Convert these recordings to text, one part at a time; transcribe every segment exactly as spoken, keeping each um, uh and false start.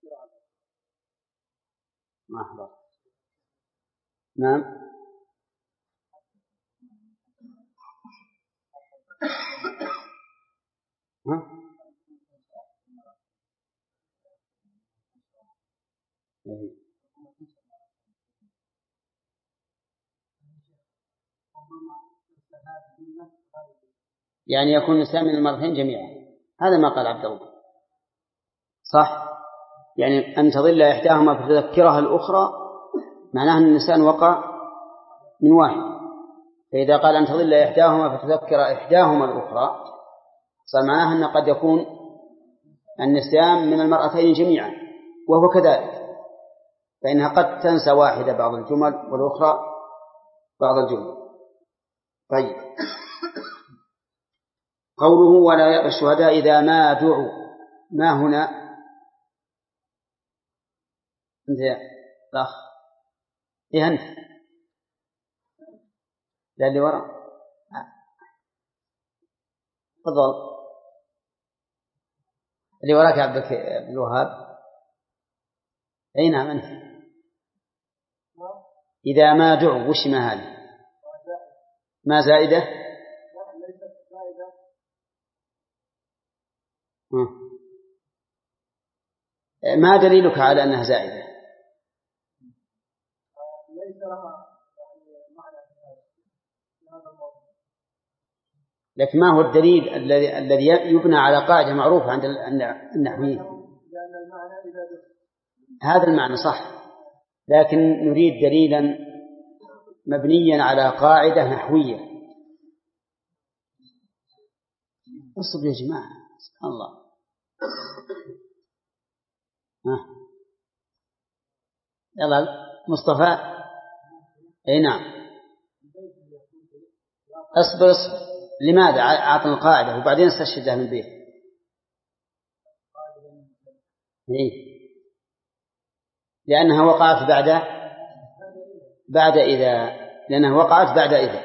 ما أحضر. نعم. ها؟ يعني يكون الإنسان من المرتين جميعا، هذا ما قال عبد الله صح. يعني أن تضل إحداهما فتذكرها الأخرى معناه أن الإنسان وقع من واحد، فإذا قال أن تضل إحداهما فتذكر إحداهما الأخرى صار معناه أن قد يكون النسيان من المرأتين جميعا، وهو كذلك، فإنها قد تنسى واحدة بعض الجمل والأخرى بعض الجمل. طيب، قوله ولا يأبى الشهداء إذا ما دعوا، ما هنا أنت يا الأخ إيه أنت لا اللي وراء تفضل اللي وراك عبد الوهاب. أي نعم أنت. إذا ما دعوا وش ما هذه؟ ما زائدة؟ ما دليلك على أنها زائدة؟ لكن ما هو الدليل الذي الذي يبنى على قاعدة معروفة عند النحويين؟ هذا المعنى صح، لكن نريد دليلا مبنيا على قاعدة نحوية. اصبر يا جماعة سبحان الله. ها يلا مصطفى. اي نعم اصبر اصبر. لماذا أعطنا القاعدة وبعدين استشهدها من البيت؟ إيه؟ لأنها وقعت بعد بعد إذا لأنها وقعت بعد إذا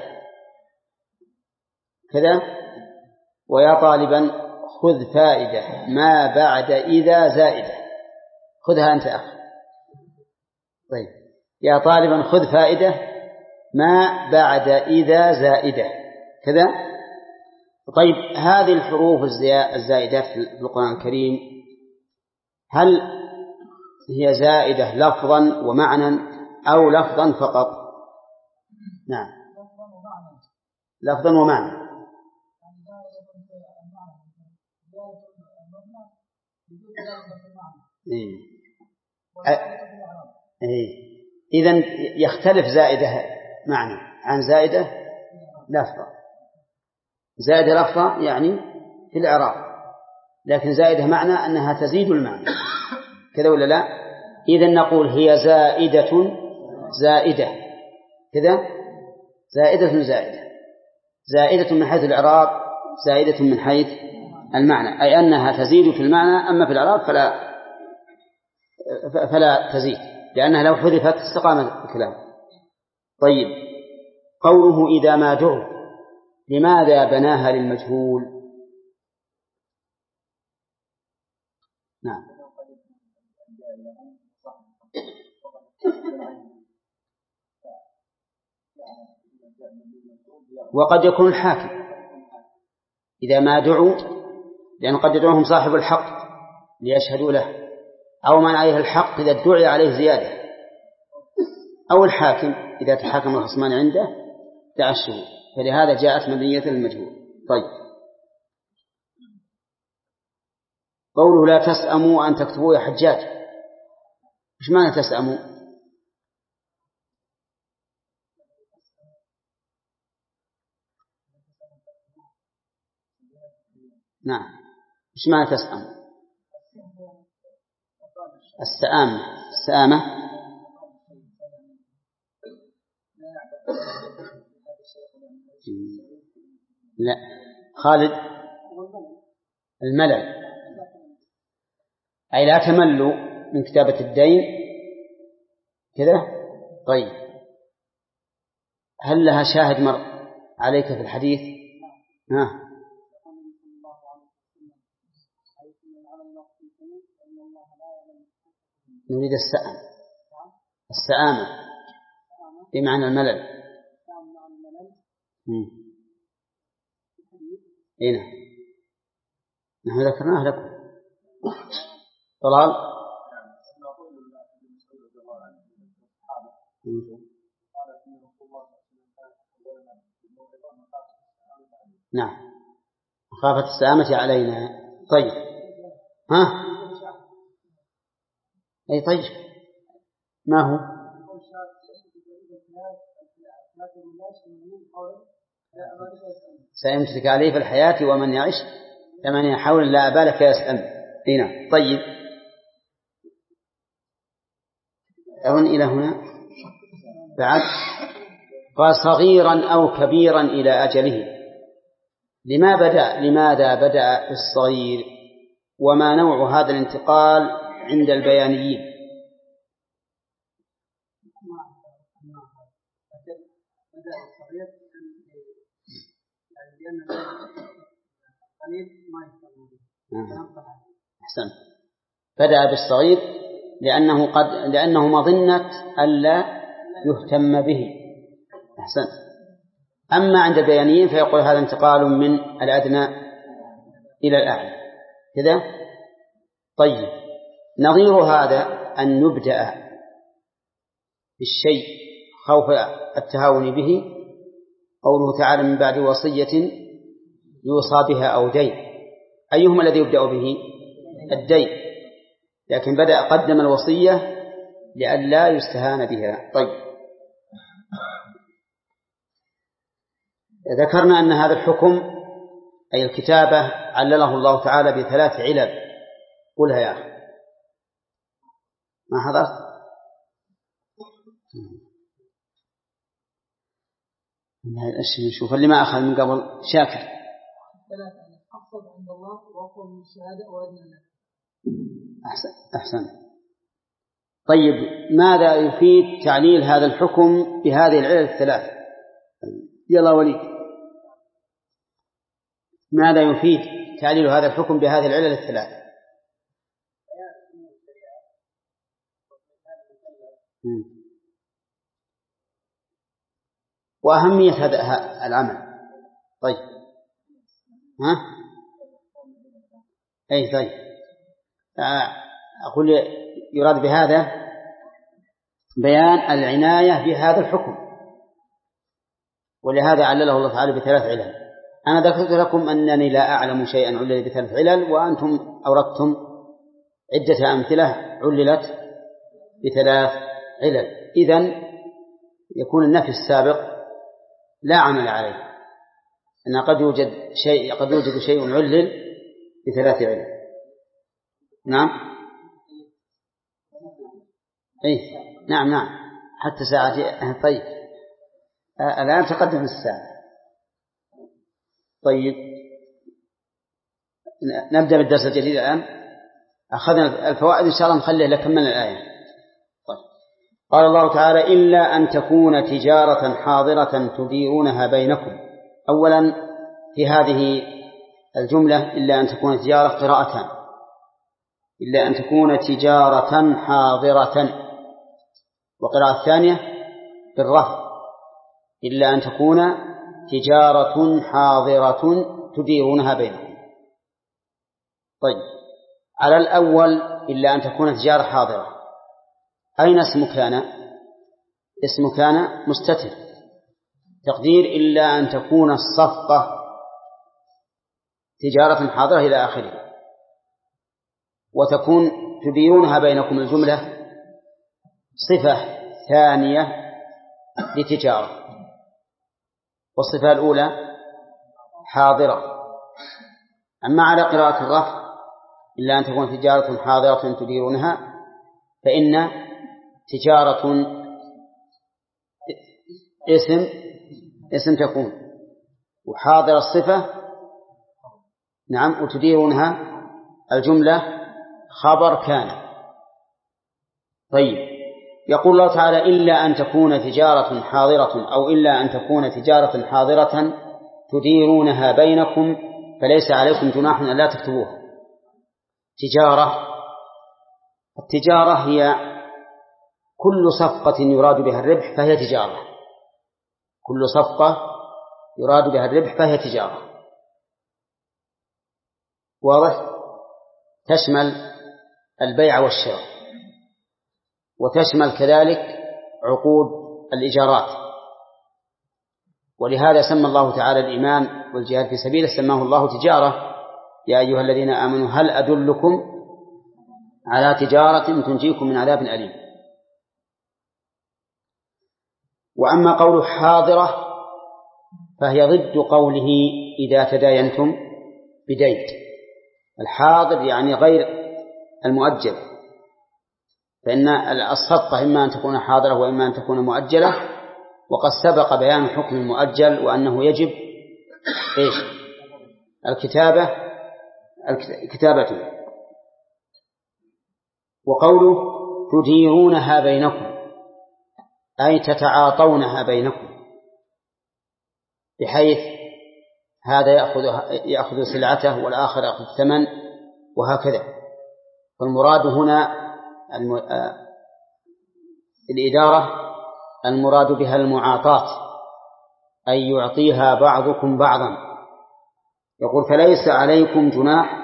كذا. ويا طالبا خذ فائدة ما بعد إذا زائدة، خذها أنت أخ. طيب، يا طالبا خذ فائدة ما بعد إذا زائدة كذا. طيب، هذه الحروف الزائدات في القرآن الكريم هل هي زائدة لفظا ومعنى أو لفظا فقط؟ نعم لفظا ومعنى. إيه. إيه. إذن يختلف زائدة معنى عن زائدة لفظا. زائدة لفظا يعني في الإعراب، لكن زائدة معنى أنها تزيد المعنى كذا ولا لا؟ إذن نقول هي زائدة زائدة كذا، زائدة زائدة زائدة من حيث الإعراب، زائدة من حيث المعنى، أي أنها تزيد في المعنى، أما في الإعراب فلا فلا تزيد، لأنها لو حذفت استقام الكلام. طيب، قوله إذا ما دعوا لماذا بناها للمجهول؟ نعم وقد يكون الحاكم إذا ما دعوا، لأن قد يدعوهم صاحب الحق ليشهدوا له، أو من عليه الحق إذا ادعي عليه زيادة، أو الحاكم إذا تحاكم الخصمان عنده دعا الشهود، فلهذا جاءت مبنية للمجهول. طيب، قوله لا تسأموا أن تكتبوا يا حجاج، إيش معنى تسأموا؟ نعم إيش معنى تسأموا؟ السآمة السآمة لا خالد الملل، أي لا تملوا من كتابة الدين كذا. طيب، هل لها شاهد مر عليك في الحديث؟ ها نريد السأم السآمة بمعنى الملل. هنا نحن ذكرناه لكم. طلال نعم خافت السآمة علينا. طيب ها أي طيب ما هو سيمسك عليه في الحياة ومن يعيش ثمانية حول لا أبالك يسأل. هنا طيب أظن إلى هنا بعد قال صغيرا أو كبيرا إلى أجله. لما بدأ لماذا بدأ الصغير وما نوع هذا الانتقال عند البيانيين؟ أحسن. بدأ بالصغير لأنه قد لأنه مظنة ألا يهتم به. أحسن. أما عند البيانيين فيقول هذا انتقال من الأدنى إلى الأعلى كذا. طيب نظير هذا أن نبدأ بالشيء خوف التهاون به قوله تعالى من بعد وصية يوصى بها أو دين. أيهما الذي يبدأ به؟ الدين، لكن بدأ قدم الوصية لئلا يستهان بها. طيب ذكرنا أن هذا الحكم أي الكتابة علله الله تعالى بثلاث علل. قلها يا أخي ما حضرت نشوف اللي ما أخذ من قبل شاكر. أقصد عند الله وأقوى من الشهادة وأدنى لك. أحسن أحسن. طيب ماذا يفيد تعليل هذا الحكم بهذه العلل الثلاث؟ يلا وليد ماذا يفيد تعليل هذا الحكم بهذه العلل الثلاث؟ وأهمية هذا العمل. طيب ها أي طيب أقول يراد بهذا بيان العناية بهذا الحكم، ولهذا علله الله تعالى بثلاث علل. أنا ذكرت لكم أنني لا أعلم شيئا علل بثلاث علل وأنتم أوردتم عدة أمثلة عللت بثلاث علل. إذن يكون النفي السابق لا عمل عليه، أن قد يوجد شيء قد يوجد شيء علل بثلاث علل. نعم أي نعم نعم حتى ساعتي. طيب الآن تقدم الساعة. طيب نبدأ بالدرس الجديد الآن. أخذنا الفوائد إن شاء الله نخليه لكمل الآية. طيب قال الله تعالى إلا أن تكون تجارة حاضرة تديرونها بينكم. أولا في هذه الجملة إلا أن تكون تجارة قراءتان، إلا أن تكون تجارة حاضرة، وقراءة الثانية بالرفع إلا أن تكون تجارة حاضرة تديرونها بينكم. طيب على الأول إلا أن تكون تجارة حاضرة، أين اسم كان؟ اسم كان مستتر، تقدير إلا أن تكون الصفقة تجارة حاضرة إلى آخره، وتكون تديرونها بينكم الجملة صفة ثانية لتجارة، والصفة الأولى حاضرة. أما على قراءة الرفع إلا أن تكون تجارة حاضرة تديرونها فإن تجارة اسم اسم تكون، وحاضر الصفة نعم، وتديرونها الجملة خبر كان. طيب يقول الله تعالى إلا أن تكون تجارة حاضرة أو إلا أن تكون تجارة حاضرة تديرونها بينكم فليس عليكم جناح أن لا تكتبوها. تجارة التجارة هي كل صفقة يراد بها الربح فهي تجارة، كل صفقة يراد بها الربح فهي تجارة. واضح؟ تشمل البيع والشراء، وتشمل كذلك عقود الإيجارات. ولهذا سمى الله تعالى الإيمان والجهاد في سبيله سماه الله تجارة: يا أيها الذين آمنوا هل أدلكم على تجارة تنجيكم من عذاب أليم. وأما قول حاضرة فهي ضد قوله إذا تداينتم بدين. الحاضر يعني غير المؤجل، فإن الصفقة إما أن تكون حاضرة وإما أن تكون مؤجلة، وقد سبق بيان حكم المؤجل وأنه يجب إيش؟ الكتابة كتابته. وقوله تديرونها بينكم أي تتعاطونها بينكم، بحيث هذا يأخذ يأخذ سلعته والآخر يأخذ الثمن وهكذا. فالمراد هنا الإدارة المراد بها المعاطاة، أي يعطيها بعضكم بعضا. يقول فليس عليكم جناح،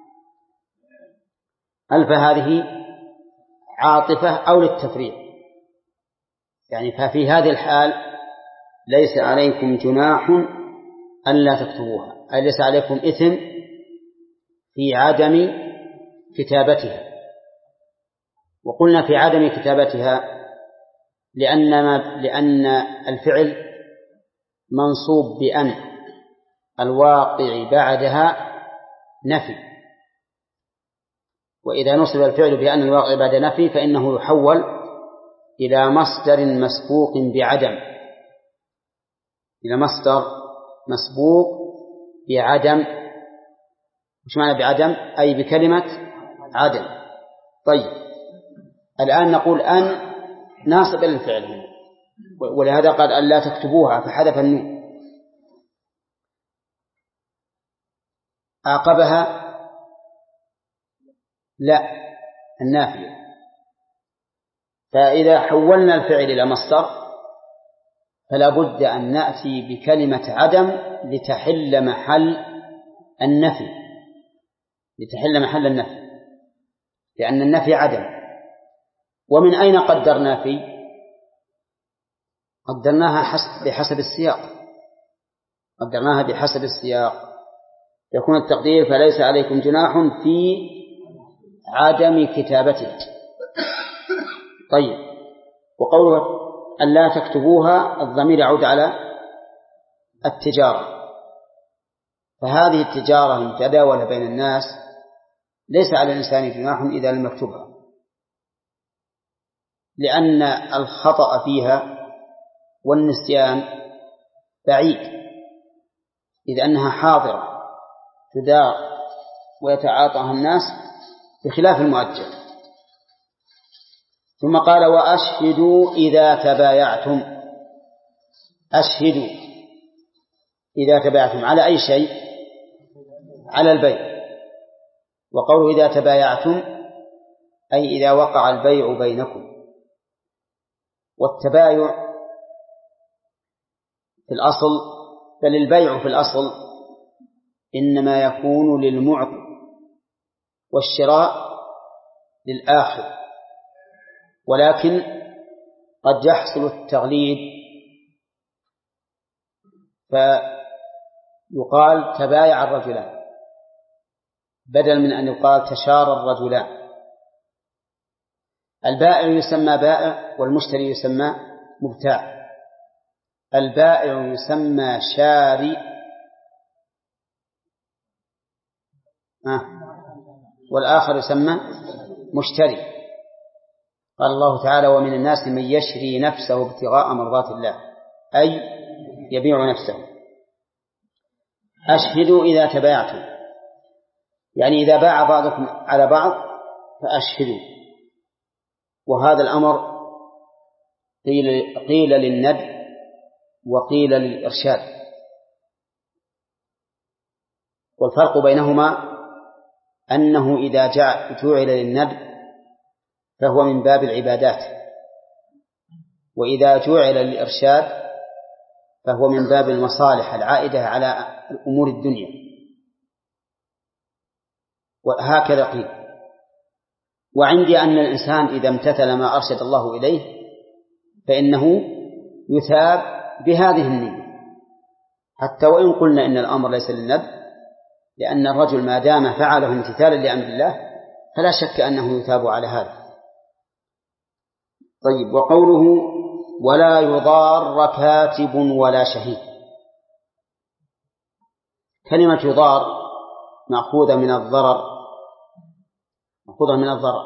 ألف هذه عاطفة أو للتفريق، يعني ففي هذه الحال ليس عليكم جناح ألا تكتبوها، أي ليس عليكم إثم في عدم كتابتها. وقلنا في عدم كتابتها لأن, لأن الفعل منصوب بأن الواقع بعدها نفي، وإذا نصب الفعل بأن الواقع بعد نفي فإنه يحول إلى مصدر مسبوق بعدم، إلى مصدر مسبوق بعدم. وش معنى بعدم؟ أي بكلمة عدم. طيب الآن نقول أن ناصب للفعل هنا، ولهذا قال أن لا تكتبوها فحذف النون. عاقبها لا النافية. فإذا حولنا الفعل إلى مصدر فلا بد أن نأتي بكلمة عدم لتحل محل النفي، لتحل محل النفي، لأن النفي عدم. ومن أين قدرنا في؟ قدرناها بحسب السياق، قدرناها بحسب السياق. يكون التقدير فليس عليكم جناح في عدم كتابته. طيب وقوله أن لا تكتبوها الضمير يعود على التجارة، فهذه التجارة المتداولة بين الناس ليس على الإنسان جناح إذا لم يكتبها، لأن الخطأ فيها والنسيان بعيد، إذ أنها حاضرة تدار ويتعاطاها الناس بخلاف المؤجل. ثم قال وأشهدوا إذا تبايعتم. أشهدوا إذا تبايعتم على أي شيء؟ على البيع. وقوله إذا تبايعتم أي إذا وقع البيع بينكم. والتبايع في الأصل، بل البيع في الأصل إنما يكون للمعطي والشراء للآخر، ولكن قد يحصل التغليب فيقال تبايع الرجلان بدل من أن يقال تشارى الرجلان. البائع يسمى بائع والمشتري يسمى مبتاع. البائع يسمى شاري آه. والآخر يسمى مشتري. قال الله تعالى ومن الناس من يشري نفسه ابتغاء مرضات الله، أي يبيع نفسه. أشهدوا إذا تبايعتم، يعني إذا باع بعضكم على بعض فأشهدوا. وهذا الأمر قيل, قيل للندب وقيل للإرشاد، والفرق بينهما أنه إذا جعل للندب فهو من باب العبادات، وإذا جعل للإرشاد فهو من باب المصالح العائدة على أمور الدنيا، وهكذا قيل. وعندي أن الإنسان إذا امتثل ما أرشد الله إليه فإنه يثاب بهذه النية، حتى وإن قلنا إن الأمر ليس للندب، لأن الرجل ما دام فعله امتثالا لأمر الله فلا شك أنه يثاب على هذا. طيب، وقوله ولا يضار كاتب ولا شهيد، كلمة يضار مأخوذة من الضرر، مأخوذة من الضرر،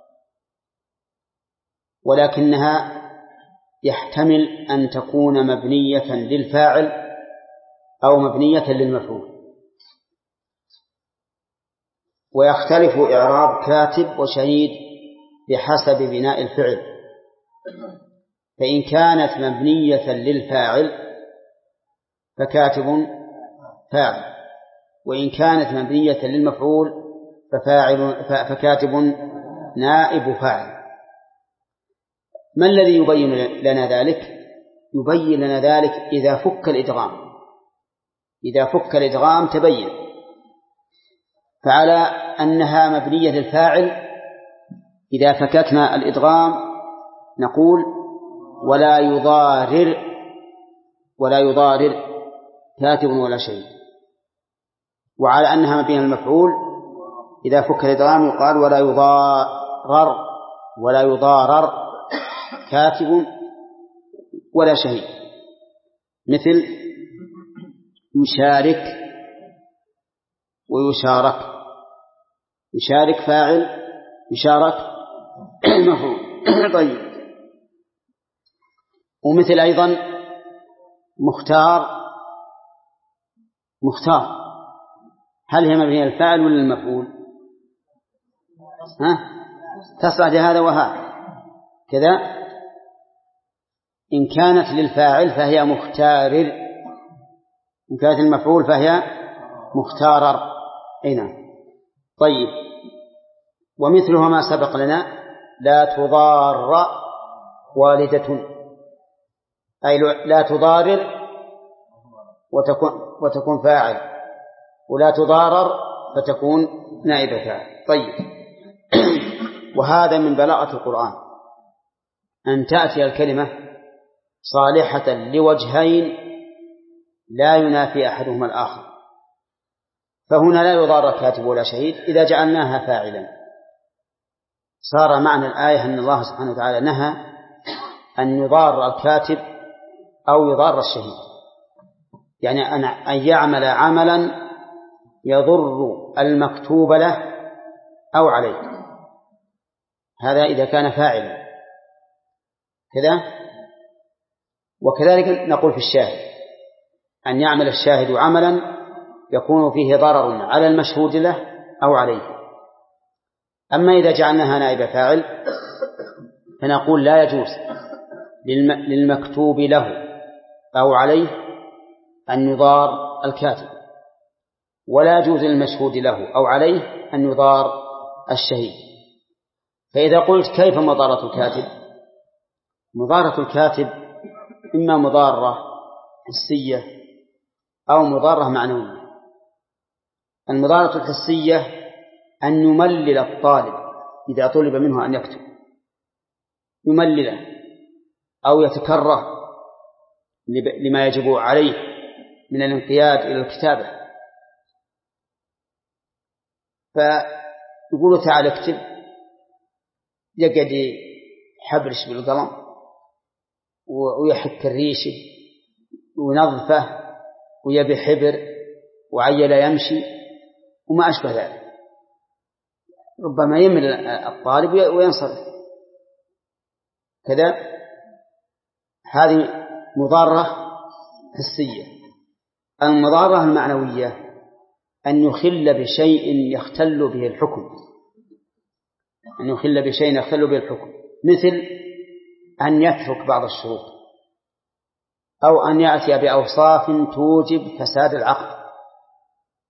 ولكنها يحتمل أن تكون مبنية للفاعل أو مبنية للمفعول، ويختلف إعراب كاتب وشهيد بحسب بناء الفعل. فإن كانت مبنية للفاعل فكاتب فاعل، وإن كانت مبنية للمفعول ففاعل فكاتب نائب فاعل. ما الذي يبين لنا ذلك؟ يبين لنا ذلك إذا فك الإدغام، إذا فك الإدغام تبين. فعلى أنها مبنية للفاعل إذا فككنا الإدغام نقول ولا يضارر ولا يضارر كاتب ولا شيء. وعلى أنها مبنية للمفعول إذا فك الإدغام يقال ولا يضارر ولا يضارر كاتب ولا شهيد، مثل يشارك ويشارك، يشارك فاعل، يشارك مفعول. طيب، ومثل أيضا مختار، مختار هل هي مبنية للفاعل ولا للمفعول؟ ها؟ تصلح لهذا وهذا كذا. إن كانت للفاعل فهي مختارر، إن كانت المفعول فهي مختارر. هنا طيب، ومثلها ما سبق لنا لا تضار والدة، أي لا تضارر وتكون, وتكون فاعل، ولا تضارر فتكون نائبة فاعل. طيب، وهذا من بلاغة القرآن أن تأتي الكلمة صالحة لوجهين لا ينافي أحدهما الآخر. فهنا لا يضار كاتب ولا شهيد إذا جعلناها فاعلا، صار معنى الآية أن الله سبحانه وتعالى نهى أن يضار الكاتب أو يضار الشهيد، يعني أن يعمل عملا يضر المكتوب له أو عليه، هذا إذا كان فاعلا كذا. وكذلك نقول في الشاهد أن يعمل الشاهد عملا يكون فيه ضرر على المشهود له أو عليه. أما إذا جعلناها نائب فاعل فنقول لا يجوز للمكتوب له أو عليه أن يضار الكاتب، ولا يجوز للمشهود له أو عليه أن يضار الشهيد. فإذا قلت كيف مضارة الكاتب؟ مضارة الكاتب إما مضارة حسية أو مضارة معنوية. المضارة الحسية أن يملل الطالب إذا طلب منه أن يكتب، يملله أو يتكره لما يجب عليه من الانقياد إلى الكتابة، فيقول تعال اكتب، يقعد يحبرش بالقلم ويحك الريشه وينظفه ويبي حبر وعيل يمشي وما أشبه ذلك، ربما يمل الطالب وينصرف كذا. هذه مضارة حسية. المضارة المعنوية أن يخل بشيء يختل به الحكم، أن يخل بشيء يختل به الحكم، مثل أن يترك بعض الشروط أو أن يأتي بأوصاف توجب فساد العقد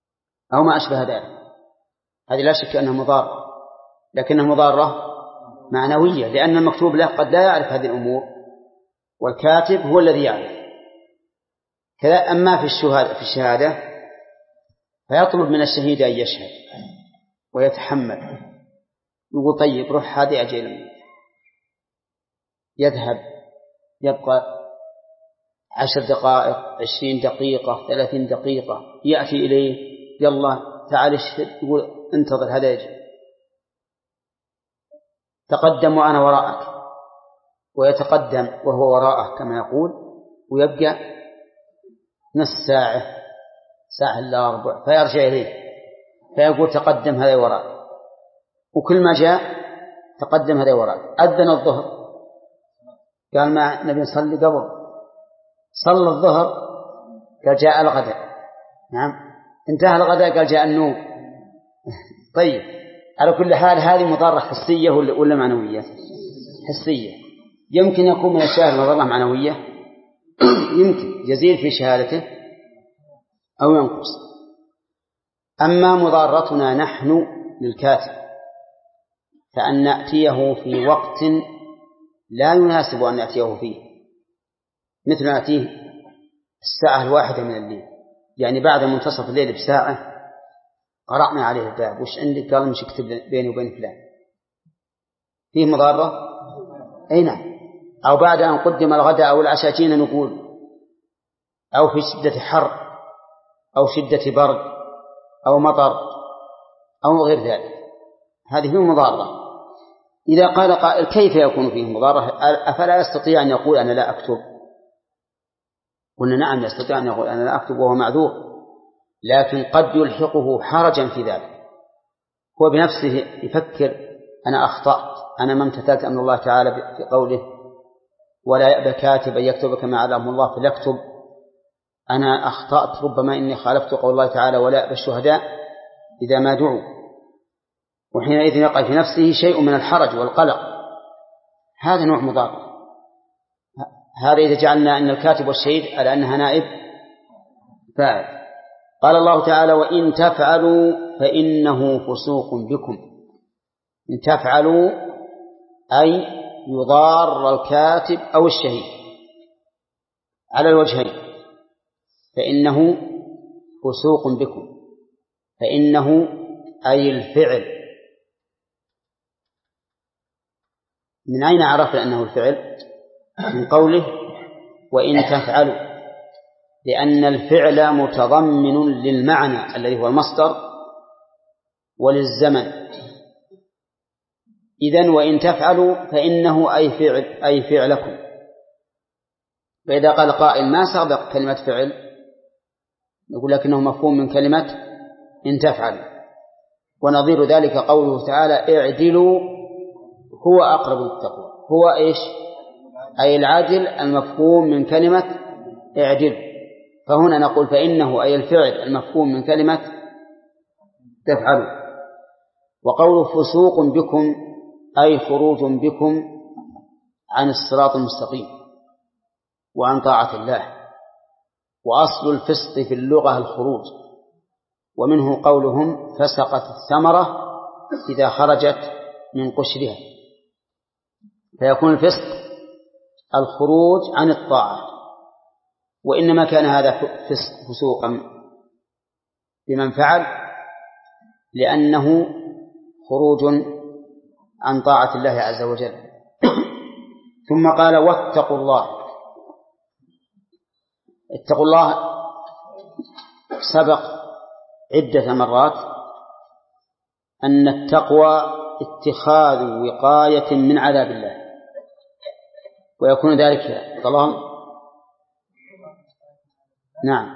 أو ما أشبه ذلك. هذه لا شك أنها مضارة، لكنها مضارة معنوية، لأن المكتوب له قد لا يعرف هذه الأمور، والكاتب هو الذي يعرف. كذا. أما في الشهادة في الشهادة فيطلب من الشهيد أن يشهد ويتحمل، يقول طيب روح هذه أجل، يذهب يبقى عشر دقائق، عشرين دقيقة، ثلاثين دقيقة، يأتي إليه يلا تعال اشهد، يقول انتظر هذا يجي، تقدم وأنا وراءك، ويتقدم وهو وراءه كما يقول، ويبقى نصف ساعة ساعة إلا ربع، فيرجع إليه فيقول تقدم هذا وراءك، وكل ما جاء تقدم هذا وراءك. أذن الظهر قال ما نبي نصلي قبل، صلى الظهر قال جاء الغداء، نعم انتهى الغداء قال جاء النوم. طيب على كل حال هذه مضارة حسية ولا معنوية؟ حسية. يمكن يكون من الشاهد مضارة معنوية، يمكن يزيد في شهادته أو ينقص. أما مضارتنا نحن للكاتب فأن نأتيه في وقت لا يناسب أن نأتيه فيه، مثل نأتيه الساعة الواحدة من الليل، يعني بعد منتصف الليل بساعة قرأنا عليه الباب، وش عندك؟ قال مش اكتب بيني وبين فلان، فيه مضارة؟ أي نعم. أو بعد أن قدم الغداء أو العشاء جينا نقول، أو في شدة حر أو شدة برد أو مطر أو غير ذلك، هذه فيه مضارة. إذا قال قائل كيف يكون فيه مضارة؟ أفلا يستطيع أن يقول أنا لا أكتب؟ قلنا نعم يستطيع أن يقول أنا لا أكتب وهو معذور، لكن قد يلحقه حرجا في ذلك، هو بنفسه يفكر أنا أخطأت، أنا ما امتثلت أمر الله تعالى في قوله ولا يأبى كاتب أن يكتب كما علمه الله فليكتب، أنا أخطأت، ربما إني خالفت قول الله تعالى ولا يأبى الشهداء إذا ما دعوا، وحينئذ يقع في نفسه شيء من الحرج والقلق، هذا نوع مضارة. هذا إذا جعلنا أن الكاتب والشهيد على أنها نائب فاعل. قال الله تعالى وإن تفعلوا فإنه فسوق بكم. إن تفعلوا أي يضار الكاتب أو الشهيد على الوجهين، فإنه فسوق بكم. فإنه أي الفعل. من أين عرفنا أنه الفعل؟ من قوله وإن تفعلوا، لأن الفعل متضمن للمعنى الذي هو المصدر وللزمن. إذن وإن تفعلوا فإنه أي فعل أي فعلكم. فإذا قال قائل ما سبق كلمة فعل، نقول لكنه مفهوم من كلمة إن تفعلوا، ونظير ذلك قوله تعالى اعدلوا هو أقرب للتقوى. هو إيش؟ أي العدل المفهوم من كلمة اعدل. فهنا نقول فإنه أي الفعل المفهوم من كلمة تفعلوا. وقول فسوق بكم أي خروج بكم عن الصراط المستقيم وعن طاعة الله. وأصل الفسق في اللغة الخروج، ومنه قولهم فسقت الثمرة إذا خرجت من قشرها، فيكون الفسق الخروج عن الطاعة. وإنما كان هذا فسق فسوقا بمن فعل لأنه خروج عن طاعة الله عز وجل. ثم قال واتقوا الله. اتقوا الله سبق عدة مرات أن التقوى اتخاذ وقاية من عذاب الله، ويكون ذلك ظلام. نعم.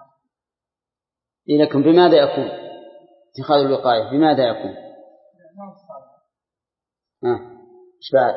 لكن بماذا يكون اتخاذ الوقاية؟ بماذا يكون؟ ها ايش بعد؟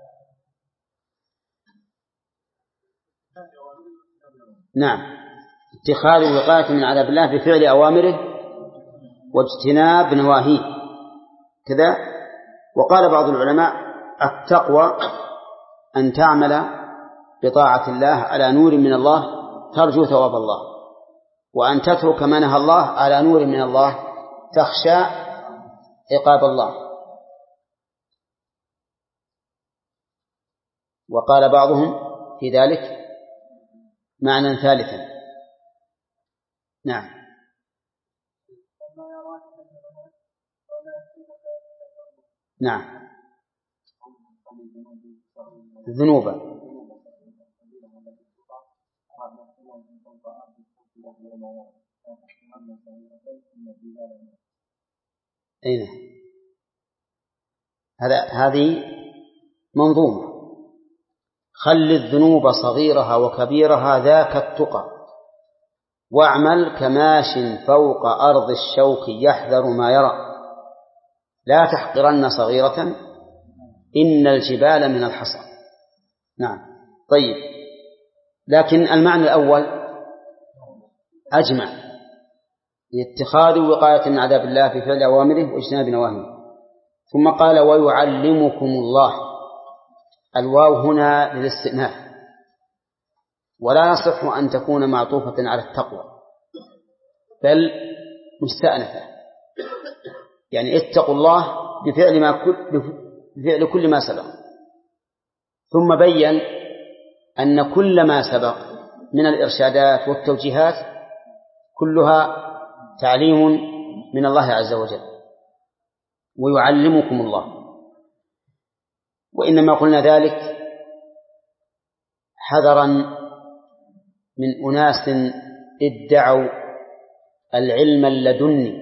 نعم، اتخاذ الوقاية من عذاب الله بفعل أوامره واجتناب نواهيه كذا. وقال بعض العلماء التقوى أن تعمل بطاعة الله على نور من الله ترجو ثواب الله، وأن تترك ما نهى الله على نور من الله تخشى عقاب الله. وقال بعضهم في ذلك معنى ثالثا. نعم. نعم. الذنوب أين هذا هذه منظومة. خل الذنوب صغيرها وكبيرها ذاك التقى، واعمل كماش فوق أرض الشوك يحذر ما يرى، لا تحقرن صغيرة إن الجبال من الحصى. نعم. طيب، لكن المعنى الأول أجمع لاتخاذ وقاية من عذاب الله في فعل أوامره واجتناب نواهيه. ثم قال ويعلمكم الله، الواو هنا للاستئناف، ولا يصح أن تكون معطوفة على التقوى بل مستأنفة، يعني اتقوا الله بفعل ما كل بفعل كل ما سبق. ثم بين أن كل ما سبق من الإرشادات والتوجيهات كلها تعليم من الله عز وجل. ويعلمكم الله، وإنما قلنا ذلك حذرا من أناس ادعوا العلم اللدني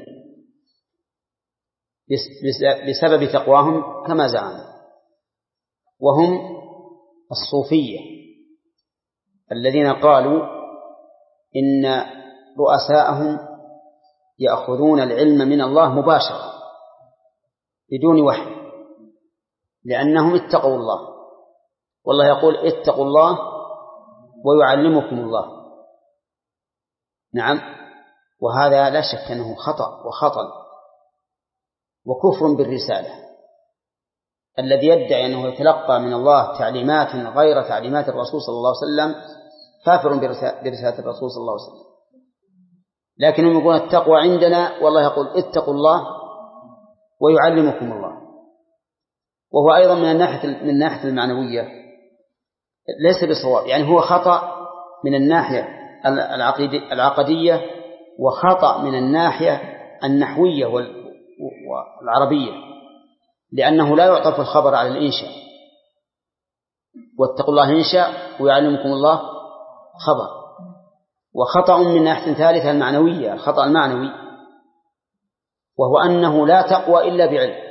بسبب تقواهم كما زعموا، وهم الصوفية الذين قالوا إن رؤساءهم يأخذون العلم من الله مباشرة بدون وحي، لأنهم اتقوا الله، والله يقول اتقوا الله ويعلمكم الله. نعم. وهذا لا شك أنه خطأ وخطأ وكفر بالرسالة. الذي يدعي أنه يتلقى من الله تعليمات غير تعليمات الرسول صلى الله عليه وسلم كافر برسالة الرسول صلى الله عليه وسلم. لكنهم يقولون التقوى عندنا، والله يقول اتقوا الله ويعلمكم الله. وهو أيضا من الناحية من الناحية المعنوية ليس بصواب، يعني هو خطأ من الناحية العقدية وخطأ من الناحية النحوية والعربية، لأنه لا يعطف الخبر على الإنشاء، واتقوا الله إنشاء ويعلمكم الله خبر. وخطأ من ناحية ثالثة المعنوية، الخطأ المعنوي، وهو أنه لا تقوى إلا بعلم،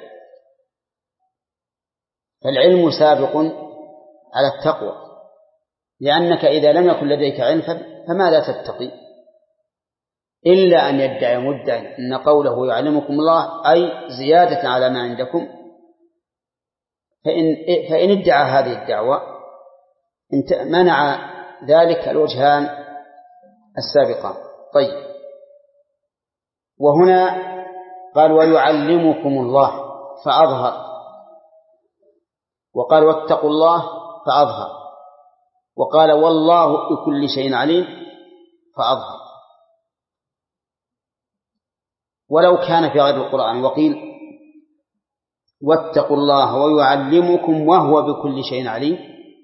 فالعلم سابق على التقوى، لأنك إذا لم يكن لديك علم فماذا تتقي؟ إلا أن يدعي مدعي أن قوله يعلمكم الله أي زيادة على ما عندكم، فإن, فإن ادعى هذه الدعوة منع ذلك الوجهان السابقان. طيب، وهنا قال ويعلمكم الله فأظهر، وقال واتقوا الله فأظهر، وقال والله بكل شيء عليم فأظهر. ولو كان في غير القرآن وقيل واتقوا الله ويعلمكم وهو بكل شيء عليم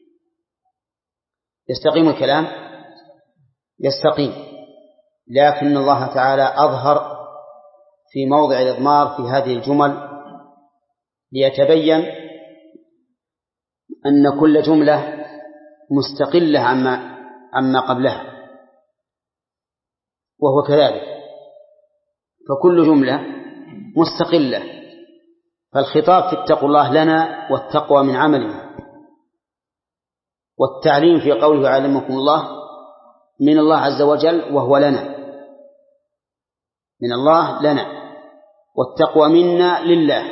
يستقيم الكلام؟ يستقيم، لكن الله تعالى أظهر في موضع الإضمار في هذه الجمل ليتبين أن كل جملة مستقلة عما عما قبلها، وهو كذلك، فكل جملة مستقلة. فالخطاب في اتقوا الله لنا والتقوى من عملنا، والتعليم في قوله يعلمكم الله من الله عز وجل وهو لنا، من الله لنا، والتقوى منا لله.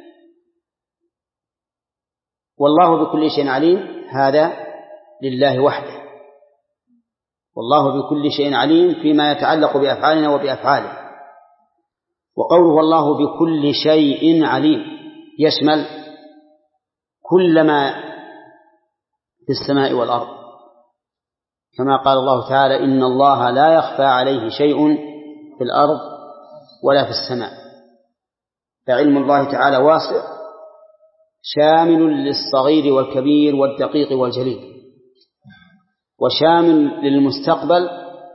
والله بكل شيء عليم هذا لله وحده، والله بكل شيء عليم فيما يتعلق بأفعالنا وبأفعاله. وقوله والله بكل شيء عليم يشمل كل ما في السماء والأرض، كما قال الله تعالى إن الله لا يخفى عليه شيء في الأرض ولا في السماء، فعلم الله تعالى واسع شامل للصغير والكبير والدقيق والجليل، وشامل للمستقبل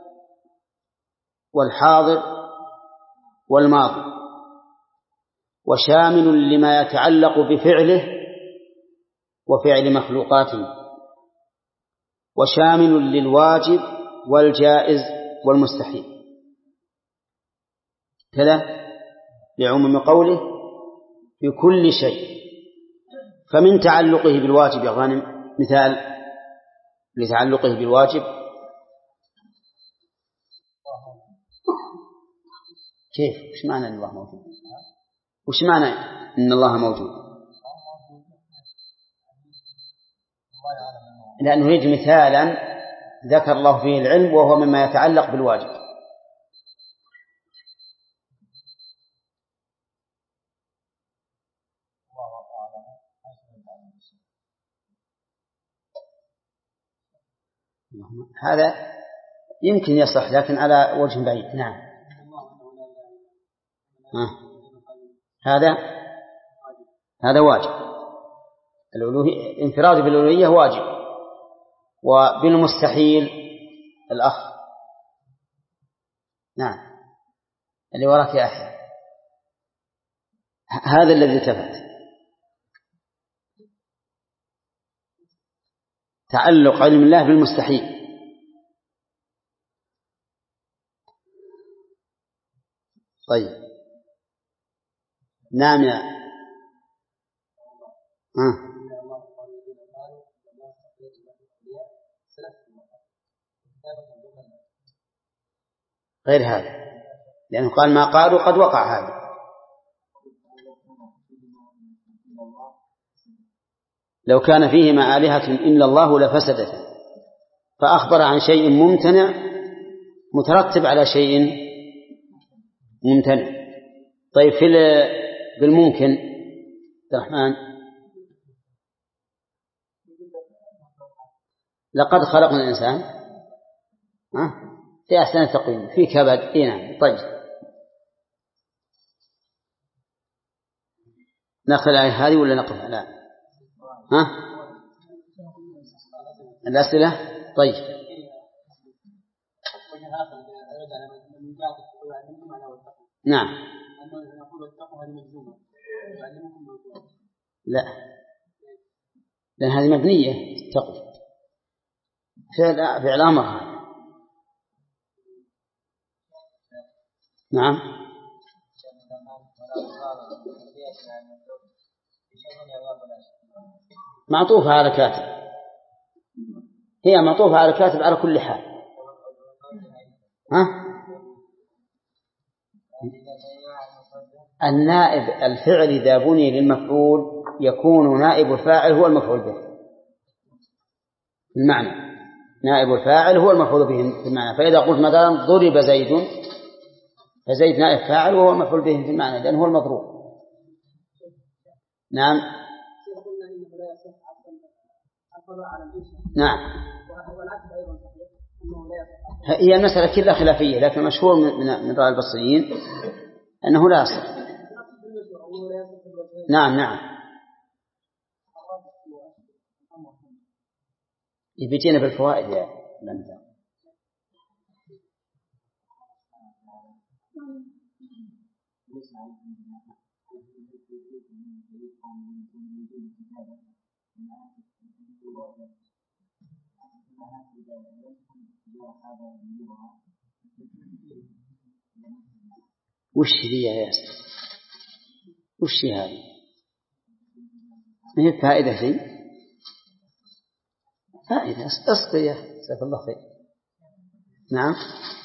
والحاضر والماضي، وشامل لما يتعلق بفعله وفعل مخلوقاته، وشامل للواجب والجائز والمستحيل كذا لعموم قوله بكل شيء. فمن تعلقه بالواجب يا غانم مثال لتعلقه بالواجب كيف؟ وش معنى أن الله موجود؟ وش معنى أن الله موجود؟ لأنه يجي مثالا ذكر الله فيه العلم وهو مما يتعلق بالواجب. هذا يمكن يصح لكن على وجه بعيد. نعم آه. هذا هذا واجب، الألوهية انفراد بالألوهية واجب. وبالمستحيل الأخ نعم اللي وراك يا أخي هذا الذي التفت تعلق علم الله بالمستحيل. طيب نعم يا آه. غير هذا لأنه قال ما قالوا قد وقع هذا. لو كان فيهما آلهة إلا الله لفسدتا، فأخبر عن شيء ممتنع مترتب على شيء ممتنع. طيب في بالممكن عبد الرحمن لقد خلقنا الإنسان ها في أحسن تقويم في كبد إينا. طيب نأخذ الآية هذه ولا نقف؟ لا ها الأسئلة. طيب نعم لا لأن هذه مبنية تقوى فعل فعل أمر. نعم معطوفة على كاتب، هي معطوفة على كاتب على كل حال. ها النائب الفعل إذا بني للمفعول يكون نائب الفاعل هو المفعول به المعنى، نائب الفاعل هو المفعول به في المعنى. فإذا قلت مثلا ضرب زيد فزيد نائب فاعل وهو المفعول به في المعنى لأنه هو المضروب. نعم نعم هي المسألة كلها خلافية لكن مشهور من رأي البصريين أنه لا يصح. نعم نعم يبيتين بالفوائد يا بنتا. وش هي يا ياسر؟ وش هذه؟ ما هي فائدة شيء؟ فائدة اصبر يا جزاك الله خير. نعم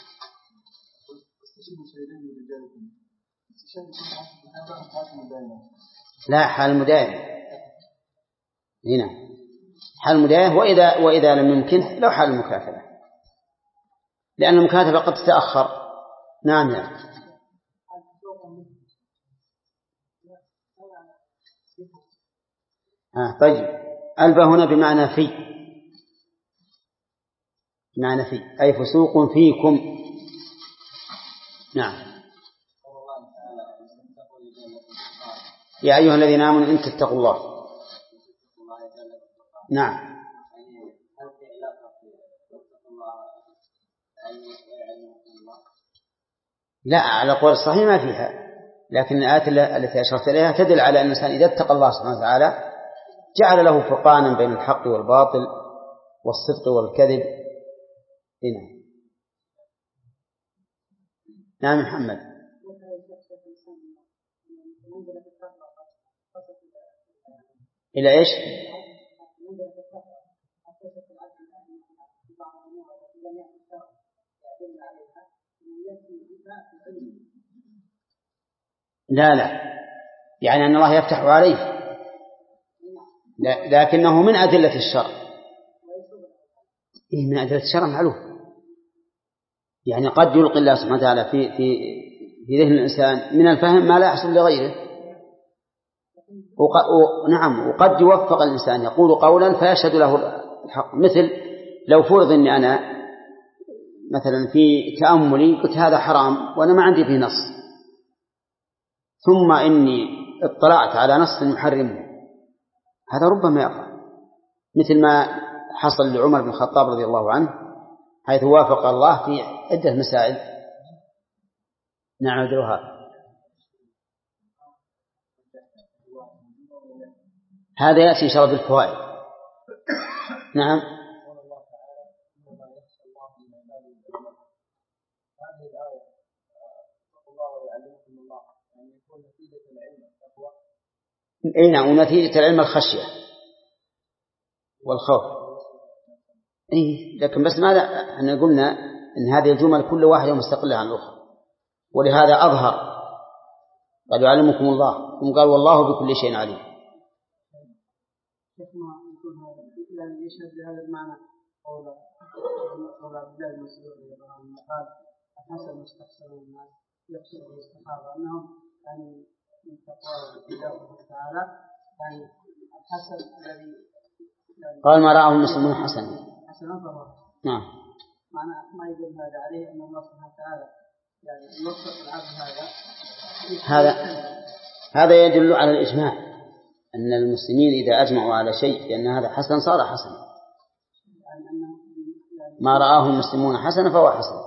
لا حال مدايم هنا حال مدايم وإذا وإذا لم يمكن لو حال المكاتبة لأن المكاتبة قد تتأخر. نعم يعني. آه طيب ألبى هنا بمعنى في بمعنى في أي فسوق فيكم. نعم يا أيها الذين آمنوا إن تتقوا الله نعم. لا، على قول الصحيح ما فيها، لكن الآيات التي أشرت إليها تدل على أن الإنسان إذا اتقى الله سبحانه وتعالى جعل له فرقانا بين الحق والباطل والصدق والكذب. هنا نعم محمد. إلى إيش؟ لا لا، يعني أن الله يفتح عليه، لكنه من أدلة الشرع. إيه، من أدلة الشرع معلوم. يعني قد يلقي الله سبحانه وتعالى في في في ذهن الإنسان من الفهم ما لا يحصل لغيره. وق... و... نعم، وقد يوفق الإنسان يقول قولا فيشهد له الحق. مثل لو فرض أني أنا مثلا في تأملي قلت هذا حرام وأنا ما عندي فيه نص، ثم إني اطلعت على نص محرمه، هذا ربما يقع، مثل ما حصل لعمر بن الخطاب رضي الله عنه حيث وافق الله في عدة مسائل. نعم أدرها. هذا يأتي إن شاء الله بالفوائد. نعم. أي نعم، ونتيجة العلم الخشية والخوف. إيه، لكن بس ماذا احنا قلنا إن هذه الجمل كل واحدة مستقلة عن الأخرى، ولهذا أظهر قد يعلمكم الله، ثم قال والله بكل شيء عليم. يعني يشهد بهذا المعنى قول قول عبد الله بن مسعود رضي الله عنه قال الحسن مستحسن الناس يقصد بالصحابة أنهم يعني من تقوى الله تعالى، يعني الحسن الذي قال ما رآه المسلمون حسنا حسنا فهو نعم. معنى ما يدل هذا عليه أن الله سبحانه وتعالى يعني يوفق العبد هذا هذا هذا يدل على الإجماع أن المسلمين إذا أجمعوا على شيء لأن هذا حسن صار حسنا. ما رآه المسلمون حسنا فهو حسن.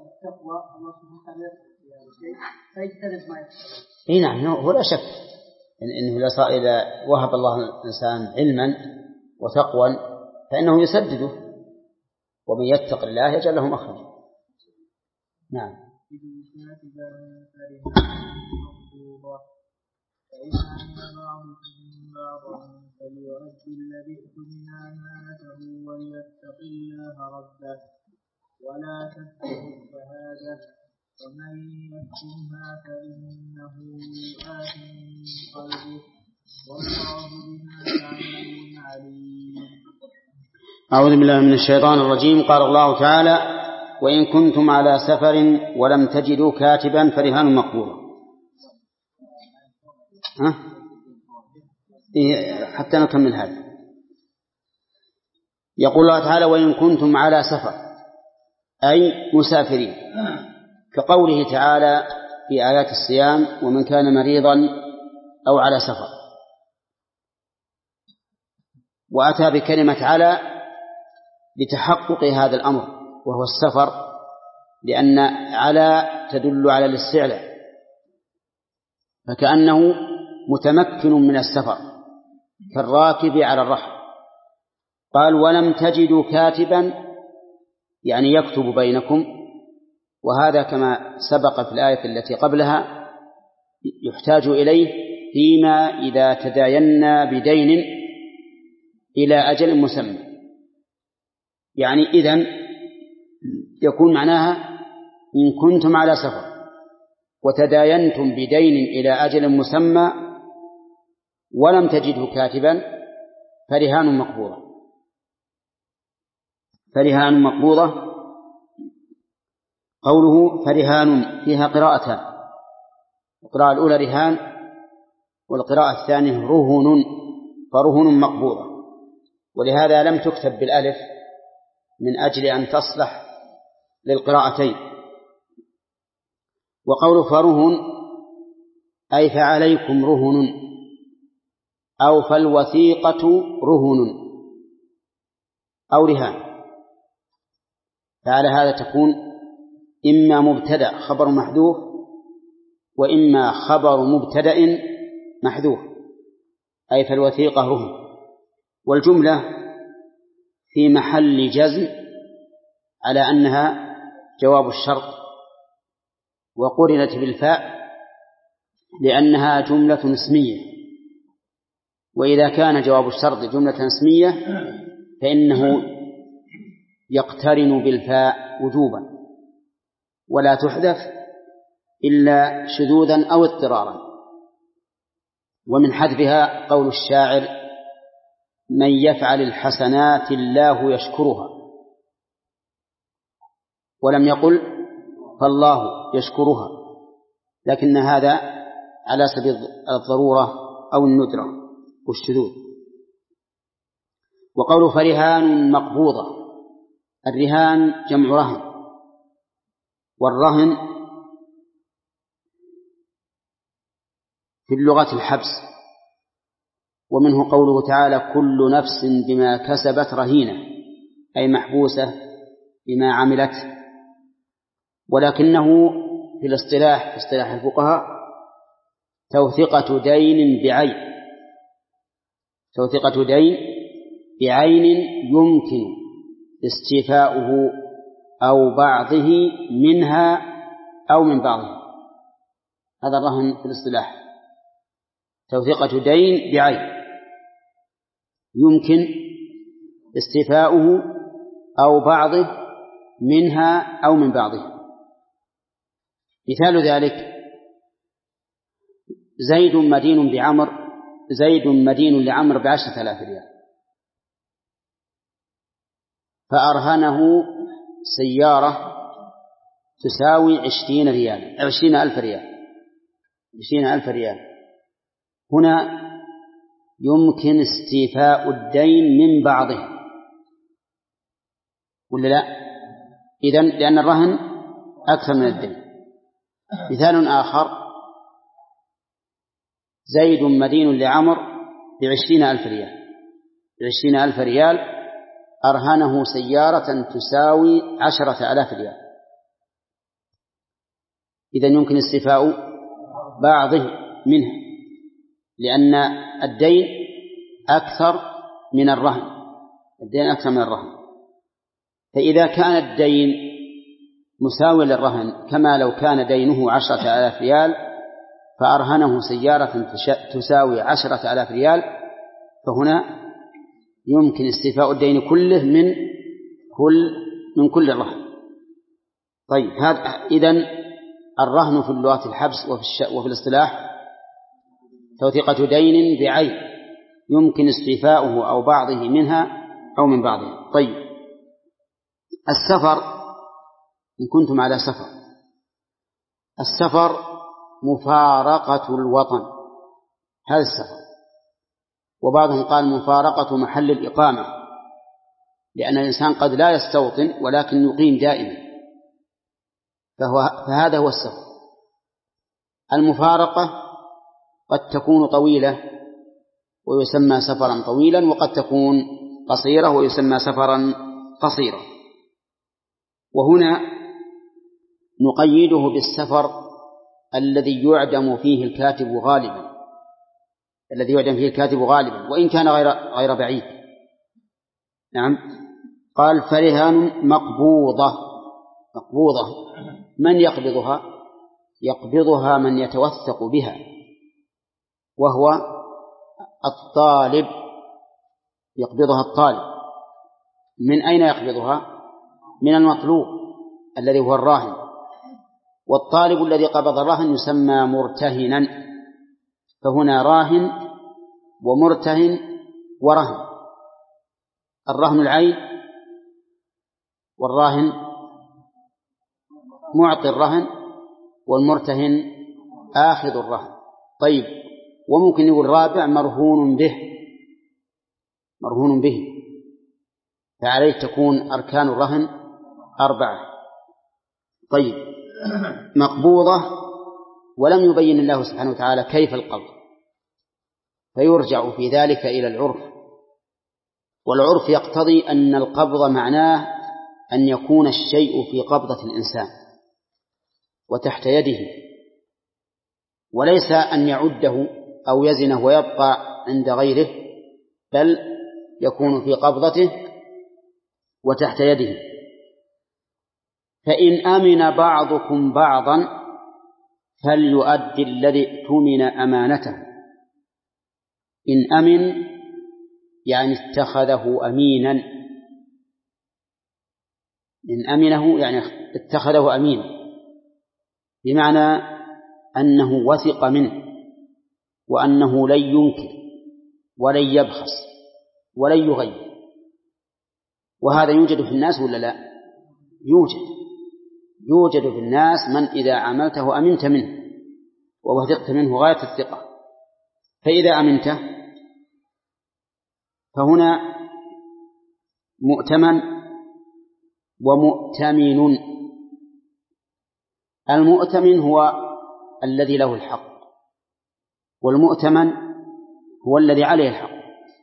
إيه نعم، هو لا شك إنه إذا وهب الله الإنسان علما وتقوى فإنه يسدده، ومن يتق الله يجعل له مخرجا. نعم. فإذا نبعهم بعضهم فليؤدي الذي اؤتمن أمانته وليتق الله ربه ولا تكتم الشهادة ومن يكتمها فإنه آثم قلبه والله بما تعملون عليم. أعوذ بالله من الشيطان الرجيم. قال الله تعالى: وإن كنتم على سفر ولم تجدوا كاتبا فرهان مقبوضة. ها؟ إيه حتى نكمل هذا. يقول الله تعالى: وإن كنتم على سفر أي مسافرين، كقوله تعالى في آيات الصيام: ومن كان مريضا أو على سفر. وأتى بكلمة على لتحقق هذا الأمر وهو السفر، لأن على تدل على الاستعلاء، فكأنه متمكن من السفر كالراكب على الرحل. قال: ولم تجدوا كاتبا يعني يكتب بينكم، وهذا كما سبق في الآية التي قبلها يحتاج إليه فيما إذا تداينا بدين إلى أجل مسمى. يعني إذن يكون معناها إن كنتم على سفر وتداينتم بدين إلى أجل مسمى ولم تجدوا كاتبا فرهان مقبوضة. فرهان مقبوضة قوله فرهان فيها قراءتان، القراءة الأولى رهان والقراءة الثانية رهن، فرهن مقبوضة، ولهذا لم تكتب بالألف من أجل أن تصلح للقراءتين. وقول فرهن أي فعليكم رهن أو فالوثيقة رهن، أو رهان، فعلى هذا تكون إما مبتدأ خبر محذوف وإما خبر مبتدأ محذوف، أي فالوثيقة رهن. والجملة في محل جزم على أنها جواب الشرط، وقرنت بالفاء لأنها جملة اسمية، وإذا كان جواب الشرط جملة اسمية فإنه يقترن بالفاء وجوبا ولا تحذف إلا شذوذا أو اضطرارا. ومن حذفها قول الشاعر: من يفعل الحسنات الله يشكرها، ولم يقل فالله يشكرها، لكن هذا على سبيل الضرورة أو الندرة والشذوذ. وقول فرهان مقبوضة، الرهان جمع رهن، والرهن في اللغة الحبس، ومنه قوله تعالى: كل نفس بما كسبت رهينة، أي محبوسة بما عملت. ولكنه في الاصطلاح في اصطلاح الفقهاء توثيقة دين بعين، توثيقة دين بعين يمكن استيفاؤه أو بعضه منها أو من بعضه، هذا الرهن في الاصطلاح، توثيقة دين بعين يمكن استيفاؤه أو بعضه منها أو من بعضه. مثال ذلك: زيد مدين بعمر، زيد مدين لعمر بعشرة آلاف ريال، فأرهنه سيارة تساوي عشرين ريال عشرين ألف ريال عشرين ألف ريال. هنا يمكن استيفاء الدين من بعضه ولا لا؟ إذن لأن الرهن أكثر من الدين. مثال آخر: زيد مدين لعمر بعشرين ألف ريال بعشرين ألف ريال أرهنه سيارة تساوي عشرة آلاف ريال، إذن يمكن استيفاء بعضه منه، لأن الدين أكثر من الرهن الدين أكثر من الرهن. فإذا كان الدين مساوي للرهن كما لو كان دينه عشرة آلاف ريال فأرهنه سيارة تساوي عشرة آلاف ريال، فهنا يمكن استيفاء الدين كله من كل من كل الرهن. طيب، هذا إذن الرهن في اللغة الحبس وفي, وفي الاصطلاح توثيقة دين بعين يمكن استيفاؤه أو بعضه منها أو من بعضه. طيب، السفر، إن كنتم على سفر، السفر مفارقة الوطن، هذا السفر. وبعضهم قال مفارقة محل الإقامة، لأن الإنسان قد لا يستوطن ولكن يقيم دائما، فهو فهذا هو السفر. المفارقة قد تكون طويلة ويسمى سفرا طويلا، وقد تكون قصيرة ويسمى سفرا قصيرا. وهنا نقيده بالسفر الذي يعدم فيه الكاتب غالبا الذي يعدم فيه الكاتب غالبا وإن كان غير غير بعيد. نعم. قال: فرهان مقبوضة. مقبوضة من يقبضها؟ يقبضها من يتوثق بها، وهو الطالب، يقبضها الطالب. من أين يقبضها؟ من المطلوب الذي هو الراهن، والطالب الذي قبض الرهن يسمى مرتهنا، فهنا راهن ومرتهن ورهن. الرهن العين، والراهن معطي الرهن، والمرتهن آخذ الرهن. طيب، وممكن يقول رابع مرهون به، مرهون به، فعليه تكون أركان الرهن أربعة. طيب، مقبوضة، ولم يبين الله سبحانه وتعالى كيف القبض، فيرجع في ذلك إلى العرف، والعرف يقتضي أن القبض معناه أن يكون الشيء في قبضة الإنسان وتحت يده، وليس أن يعده أو يزنه ويبقى عند غيره، بل يكون في قبضته وتحت يده. فإن أمن بعضكم بعضا فليؤدي الذي اؤتمن أمانته. إن أمن يعني اتخذه أمينا، إن أمنه يعني اتخذه أمين، بمعنى أنه وثق منه وأنه لن ينكر ولن يبخس ولن يغير. وهذا يوجد في الناس ولا لا؟ يوجد يوجد في الناس من إذا عملته أمنت منه ووثقت منه غاية الثقة. فإذا أمنته فهنا مؤتمن ومؤتمن. المؤتمن هو الذي له الحق، والمؤتمن هو الذي عليه الحق.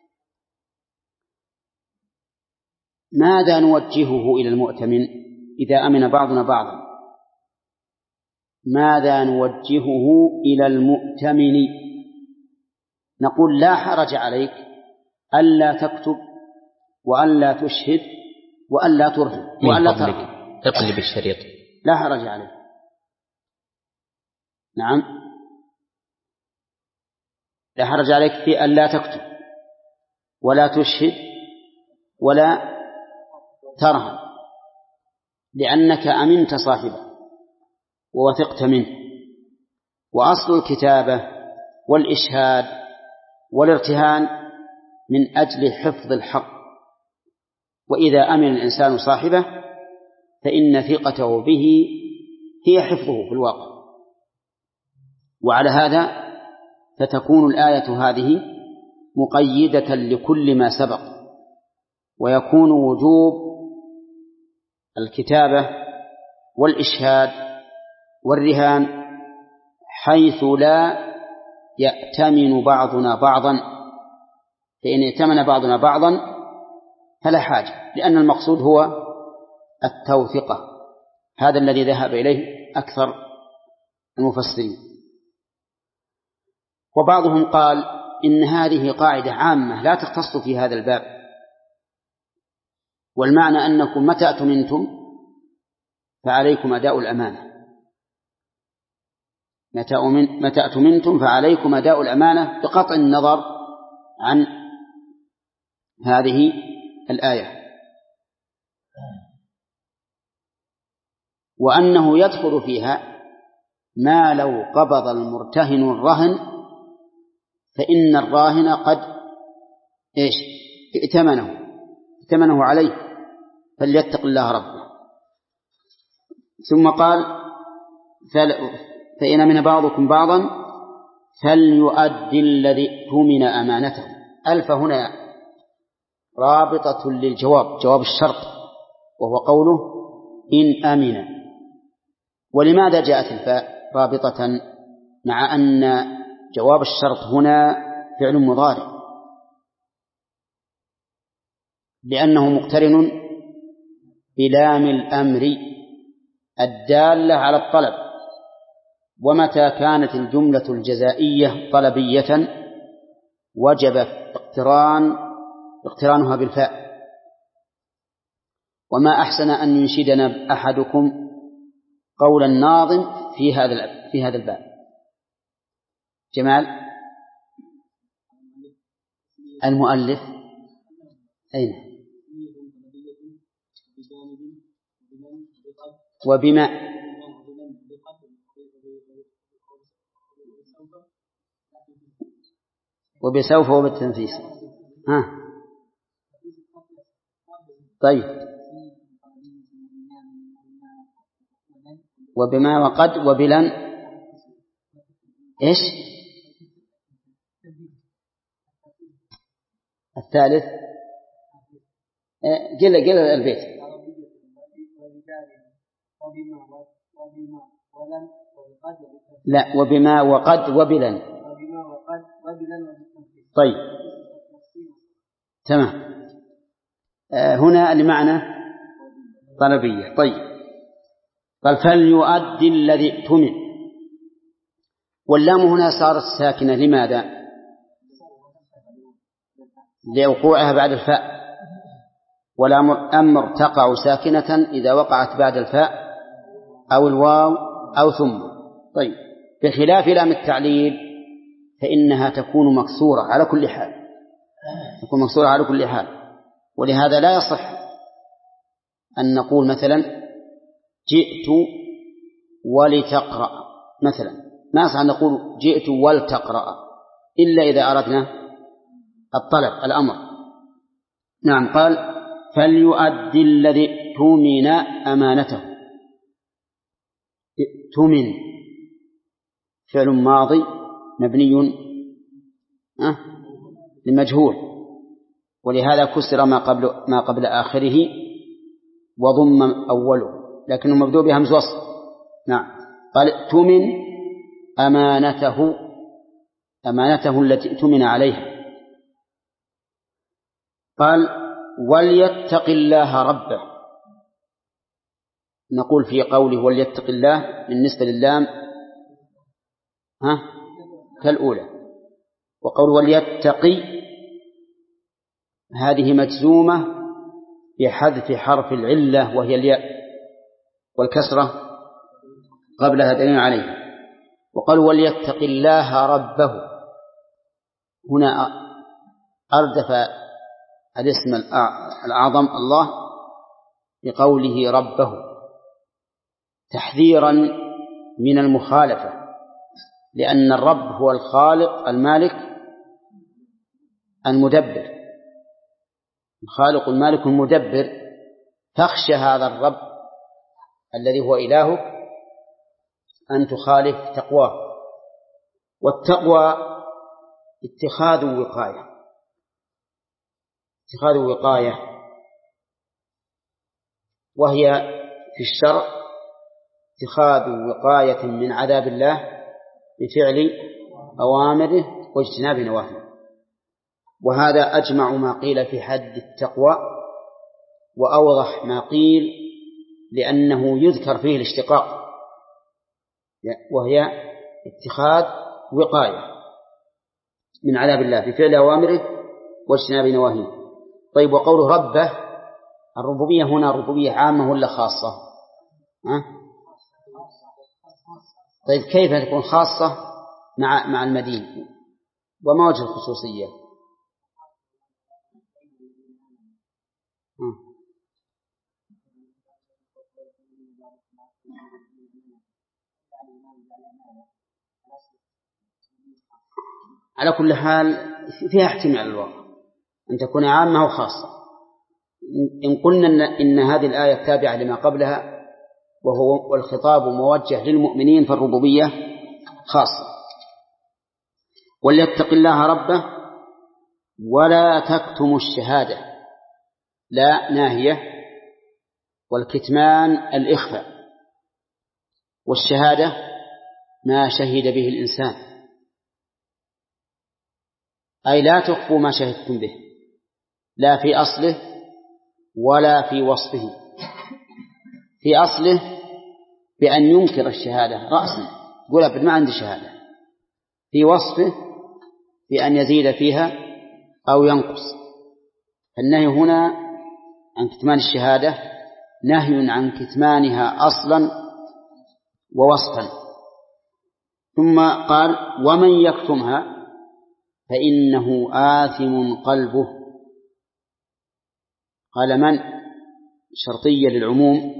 ماذا نوجهه إلى المؤتمن إذا أمن بعضنا بعضا؟ ماذا نوجهه إلى المؤتمن؟ نقول لا حرج عليك ألا تكتب وألا تشهد وألا ترهن وألا ترهن. اقلب الشريط. لا حرج عليك. نعم، لا حرج عليك في ألا تكتب ولا تشهد ولا ترهن، لأنك أمنت صاحبه ووثقت منه. وأصل الكتابة والإشهاد والارتهان من أجل حفظ الحق، وإذا أمن الإنسان صاحبه فإن ثقته به هي حفظه في الواقع. وعلى هذا فتكون الآية هذه مقيدة لكل ما سبق، ويكون وجوب الكتابة والإشهاد والرهان حيث لا يأتمن بعضنا بعضا. فإن ائتمن بعضنا بعضا فلا حاجة، لأن المقصود هو التوثقة. هذا الذي ذهب إليه أكثر المفسرين. وبعضهم قال إن هذه قاعدة عامة لا تختص في هذا الباب، والمعنى أنكم متى أتمنتم فعليكم أداء الأمانة، متى أتمنتم فعليكم أداء الأمانة بقطع النظر عن هذه الآية. وأنه يدخل فيها ما لو قبض المرتهن الرهن فإن الراهن قد إيش ائتمنه ائتمنه عليه فليتق الله ربه. ثم قال فإن من بعضكم بعضا فليؤدي الذي اؤتمن أمانته. ألف هنا رابطة للجواب، جواب الشرط، وهو قوله إن أمن. ولماذا جاءت الفاء رابطة مع أن جواب الشرط هنا فعل مضارع؟ لأنه مقترن بلام الأمر الدالة على الطلب. ومتى كانت الجملة الجزائية طلبية وجب اقتران اقترانها بالفاء. وما أحسن أن ينشدنا أحدكم قول الناظم في هذا في هذا الباب. جمال المؤلف أين؟ وبما وبسوف وبالتنفيس. ها طيب، وبما وقد وبلن إيش الثالث؟ قل قل البيت. لا، وبما وقد وبلن. طيب تمام. هنا لمعنى طلبية. طيب، قال فليؤدي الذي ائتمن، واللام هنا صارت ساكنة لماذا؟ لوقوعها بعد الفاء، ولام الأمر تقع ساكنة إذا وقعت بعد الفاء أو الواو أو ثم. طيب، بخلاف لام التعليل فإنها تكون مكسورة على كل حال، تكون مكسورة على كل حال، ولهذا لا يصح أن نقول مثلا جئت ولتقرأ مثلا، ما يصح أن نقول جئت ولتقرأ إلا إذا أردنا الطلب الأمر. نعم، قال فليؤدي الذي ائتمن أمانته. ائتمن فعل ماضي مبني أه؟ لمجهول، ولهذا كسر ما قبل ما قبل آخره وضم أوله، لكنه مبدوء بهمز وصل. نعم، قال ائتمن أمانته، أمانته التي ائتمن عليها. قال وليتق الله ربه. نقول في قوله وليتق الله بالنسبة للام ها كالأولى، وقول وليتقي هذه مجزومة بحذف حرف العلة وهي الياء، والكسرة قبلها دليل عليها. وقال وليتق الله ربه، هنا أردف الاسم الأعظم الله بقوله ربه تحذيرا من المخالفة، لأن الرب هو الخالق المالك المدبر، الخالق المالك المدبر، تخشى هذا الرب الذي هو إلهك أن تخالف تقواه. والتقوى اتخاذ وقاية، اتخاذ وقاية، وهي في الشرع اتخاذ وقاية من عذاب الله بفعل أوامره واجتناب نواهيه. وهذا أجمع ما قيل في حد التقوى وأوضح ما قيل، لأنه يذكر فيه الاشتقاق، وهي اتخاذ وقاية من عذاب الله بفعل أوامره واجتناب نواهيه. طيب، وقوله ربه، الربوبية هنا ربوبية عامة ولا خاصة؟ أه؟ طيب، كيف تكون خاصة مع مع المدين؟ وما وجه الخصوصية؟ أه. على كل حال فيها احتمال الواقع أن تكون عامة وخاصة. إن قلنا إن هذه الآية تابعة لما قبلها وهو والخطاب موجه للمؤمنين فالربوبية خاصة. وليتق الله ربه ولا تكتموا الشهادة، لا ناهية، والكتمان الإخفاء، والشهادة ما شهد به الإنسان، أي لا تخفوا ما شهدتم به، لا في أصله ولا في وصفه. في أصله بأن ينكر الشهادة رأسا، يقول أبد ما عندي شهادة. في وصفه بأن يزيد فيها أو ينقص. النهي هنا عن كتمان الشهادة نهي عن كتمانها أصلا ووصفا. ثم قال ومن يكتمها فإنه آثم قلبه. قال من شرطية للعموم،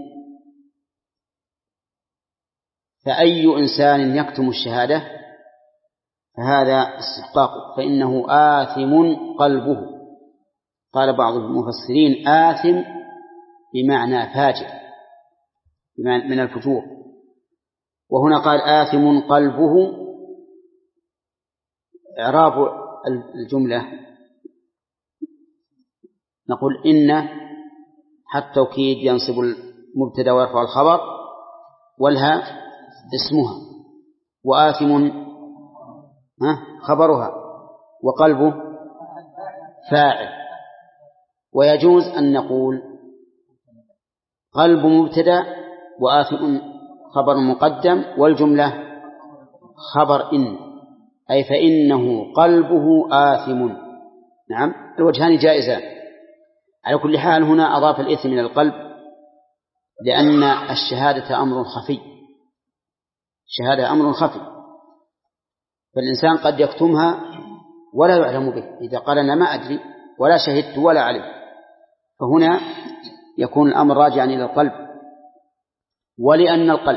فأي إنسان يكتم الشهادة فهذا استحقاق، فإنه آثم قلبه. قال بعض المفسرين آثم بمعنى فاجر من الفجور، وهنا قال آثم قلبه. إعراب الجملة نقول إن حتى توكيد ينصب المبتدأ ويرفع الخبر، والها اسمها، وآثم خبرها، وقلبه فاعل. ويجوز أن نقول قلب مبتدأ وآثم خبر مقدم والجملة خبر إن، أي فإنه قلبه آثم. نعم، الوجهان جائزان. على كل حال هنا أضاف الإثم إلى القلب لأن الشهادة أمر خفي، الشهادة أمر خفي، فالإنسان قد يكتمها ولا يعلم به، إذا قال أنا ما أدري ولا شهدت ولا علم، فهنا يكون الأمر راجعا إلى القلب. ولأن القلب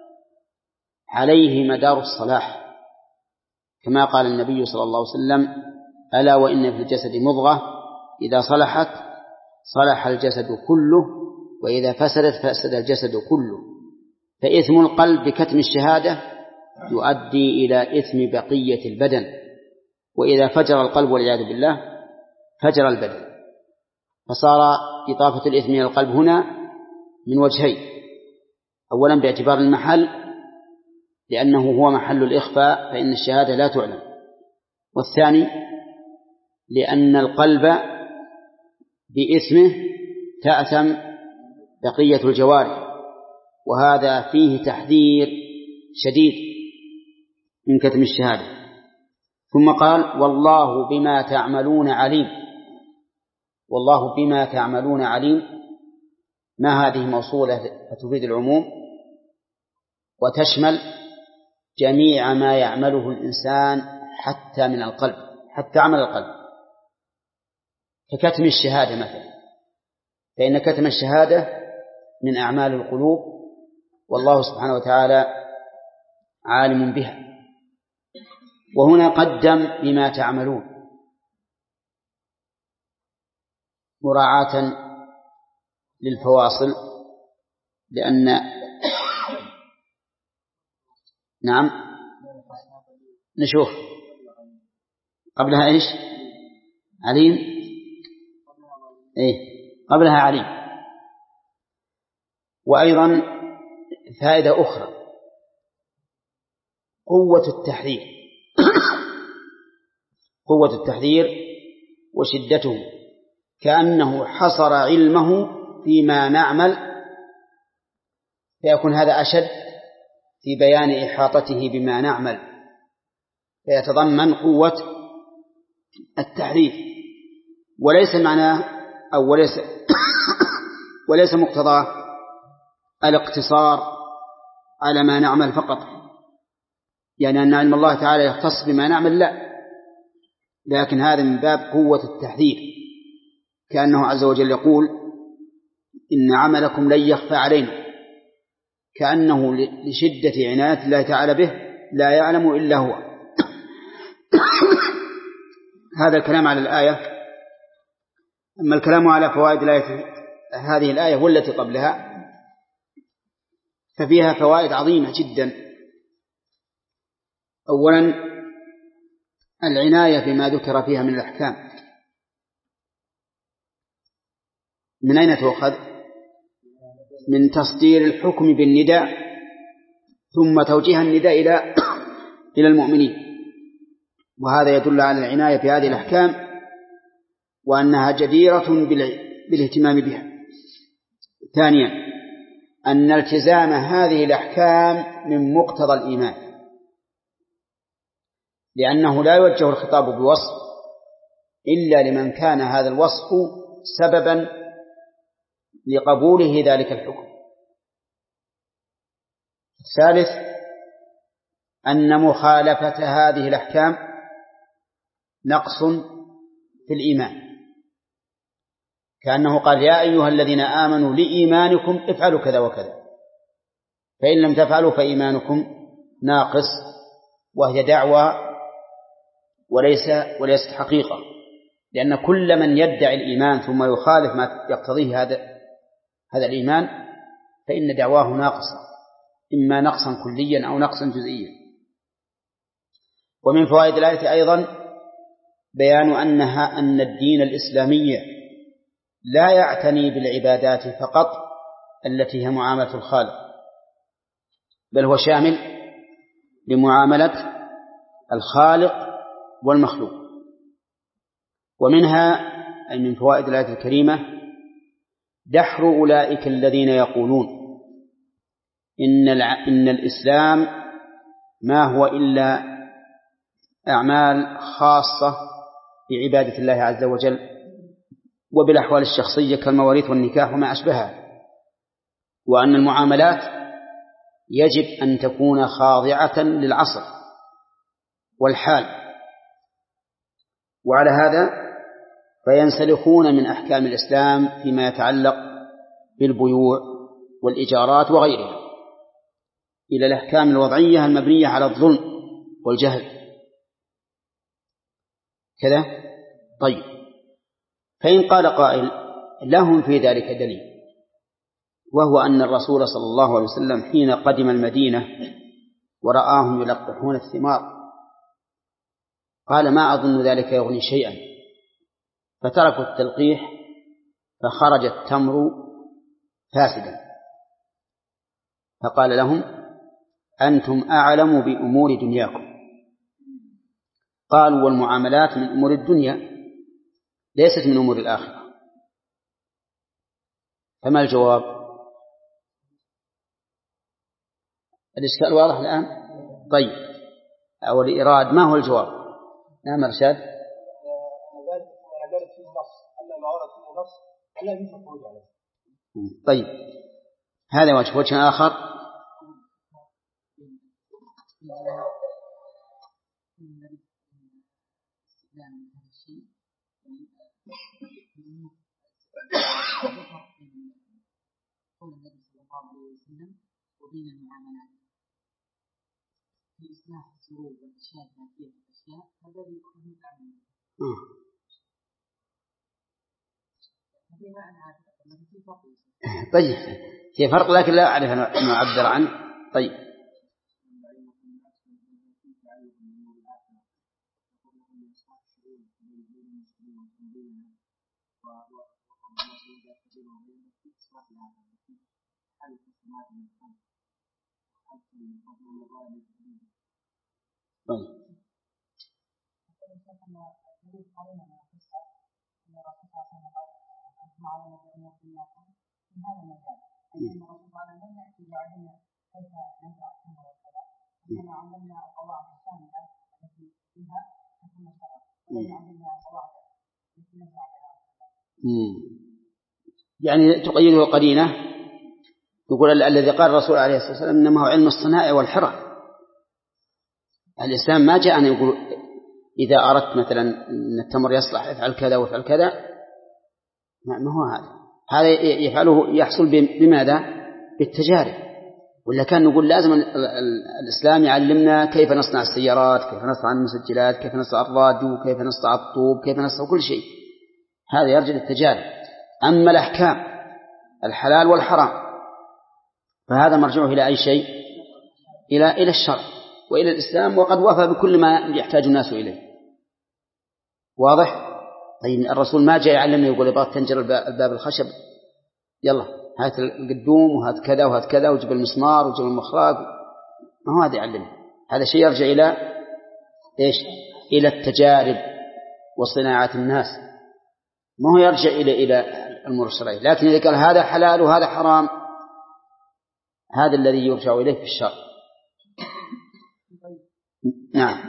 عليه مدار الصلاح، كما قال النبي صلى الله عليه وسلم: ألا وإن في الجسد مضغة إذا صلحت صلح الجسد كله وإذا فسدت فسد الجسد كله. فإثم القلب بكتم الشهادة يؤدي إلى إثم بقية البدن، وإذا فجر القلب والعياذ بالله فجر البدن. فصار إضافة الإثم إلى القلب هنا من وجهين: أولا باعتبار المحل لأنه هو محل الإخفاء فإن الشهادة لا تعلم، والثاني لأن القلب بإثمه تأثم بقية الجوارح، وهذا فيه تحذير شديد من كتم الشهادة. ثم قال: والله بما تعملون عليم. والله بما تعملون عليم، ما هذه موصولة فتفيد العموم وتشمل جميع ما يعمله الإنسان حتى من القلب، حتى عمل القلب، ككتم الشهادة مثلا، فإن كتم الشهادة من أعمال القلوب والله سبحانه وتعالى عالم بها. وهنا قدم بما تعملون مراعاة للفواصل، لأن نعم نشوف قبلها إيش؟ عليم. إيه قبلها عليم. وأيضا فائدة أخرى: قوة التحذير قوة التحذير وشدته، كأنه حصر علمه فيما نعمل، فيكون هذا أشد في بيان إحاطته بما نعمل، فيتضمن قوة التحذير. وليس معناه أو وليس وليس مقتضاه الاقتصار على ما نعمل فقط، يعني أن علم الله تعالى يختص بما نعمل، لا، لكن هذا من باب قوة التحذير، كأنه عز وجل يقول: إن عملكم لن يخفى علينا، كأنه لشدة عناية الله تعالى به لا يعلم إلا هو. هذا الكلام على الآية. أما الكلام على فوائد الآية هذه الآية والتي قبلها ففيها فوائد عظيمة جدا. أولا العناية بما ذكر فيها من الأحكام. من أين تؤخذ؟ من تصدير الحكم بالنداء ثم توجيه النداء إلى إلى المؤمنين، وهذا يدل على العناية بهذه الأحكام وأنها جديرة بالاهتمام بها. ثانيا أن التزام هذه الأحكام من مقتضى الإيمان، لأنه لا يوجه الخطاب بوصف إلا لمن كان هذا الوصف سببا لقبوله ذلك الحكم. الثالث أن مخالفة هذه الأحكام نقص في الإيمان، كأنه قال: يا أيها الذين آمنوا لإيمانكم افعلوا كذا وكذا، فإن لم تفعلوا فإيمانكم ناقص، وهي دعوة وليس وليست حقيقة، لأن كل من يدعي الإيمان ثم يخالف ما يقتضيه هذا هذا الإيمان فإن دعواه ناقصة، إما نقصا كليا أو نقصا جزئيا. ومن فوائد الآية أيضا بيان أنها أن الدين الإسلامي لا يعتني بالعبادات فقط التي هي معاملة الخالق، بل هو شامل لمعاملة الخالق والمخلوق. ومنها أي من فوائد الآية الكريمة دحر أولئك الذين يقولون إن, إن الإسلام ما هو إلا أعمال خاصة بعبادة الله عز وجل وبالأحوال الشخصية كالمواريث والنكاح وما أشبهها، وأن المعاملات يجب أن تكون خاضعة للعصر والحال، وعلى هذا فينسلخون من أحكام الإسلام فيما يتعلق بالبيوع والإيجارات وغيرها إلى الأحكام الوضعية المبنية على الظلم والجهل كذا. طيب، فإن قال قائل لهم في ذلك دليل، وهو أن الرسول صلى الله عليه وسلم حين قدم المدينة ورآهم يلقحون الثمار قال ما أظن ذلك يغني شيئا، فتركوا التلقيح فخرج التمر فاسدا، فقال لهم أنتم أعلم بأمور دنياكم. قالوا والمعاملات من أمور الدنيا ليست من أمور الآخرة، فما الجواب؟ الإشكال واضح الآن؟ طيب، أو الإيراد ما هو الجواب؟ نعم رشاد. طيب، هذا وجه. وجه آخر قول النبي صلى الله عليه وسلم وبين المعاملات في إصلاح الظروف والأشياء المادية والأشياء هذا يكون من الأعمال. هذا ما أنا أعرف أنه في فرق. طيب، في فرق لكن لا أعرف أن أعبر عنه. طيب، طيب. يعني تقيده قرينة يقول الذي قال الرسول عليه الصلاة والسلام إنما هو علم الصناعة والحرف. الإسلام ما جاء أن يقول إذا أردت مثلا أن التمر يصلح افعل كذا وافعل كذا، ما هو هذا. هذا يفعله يحصل بماذا؟ بالتجارب. ولا كان نقول لازم الإسلام يعلمنا كيف نصنع السيارات، كيف نصنع المسجلات، كيف نصنع الراديو، كيف نصنع الطوب، كيف نصنع كل شيء. هذا يرجع للتجارب. أما الأحكام الحلال والحرام فهذا مرجعه إلى أي شيء؟ إلى إلى الشرع وإلى الإسلام، وقد وفى بكل ما يحتاج الناس إليه. واضح؟ طيب، الرسول ما جاء يعلمنا يقول يبغى تنجر الباب الخشب يلا هات القدوم وهات كذا وهات كذا وجب المسمار وجب المخراج، ما هو هذا يعلمنا. هذا شيء يرجع إلى إيش؟ إلى التجارب وصناعة الناس، ما هو يرجع إلى إلى الأمور الشرعية. لكن إذا قال هذا حلال وهذا حرام هذا الذي يرجع إليه في الشرع. نعم.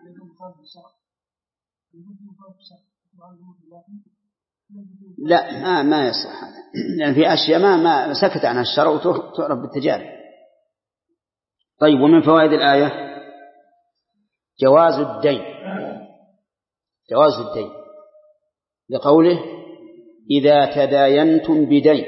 لا، ما ما يصح هذا، لأن في أشياء ما ما سكت عنها الشرع وتعرف بالتجارب. طيب، ومن فوائد الآية جواز الدين، جواز الدين لقوله إذا تداينتم بدين،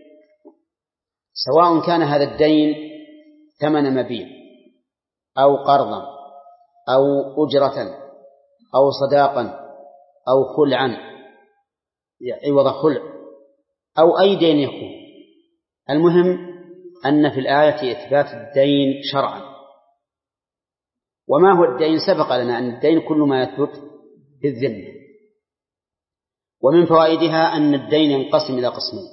سواء كان هذا الدين ثمن مبيع أو قرضا أو أجرة أو صداقا أو خلعا عوض خلع أو أي دين يكون. المهم أن في الآية إثبات الدين شرعا. وما هو الدين؟ سبق لنا أن الدين كل ما يثبت بالذمة. ومن فوائدها أن الدين ينقسم إلى قسمين: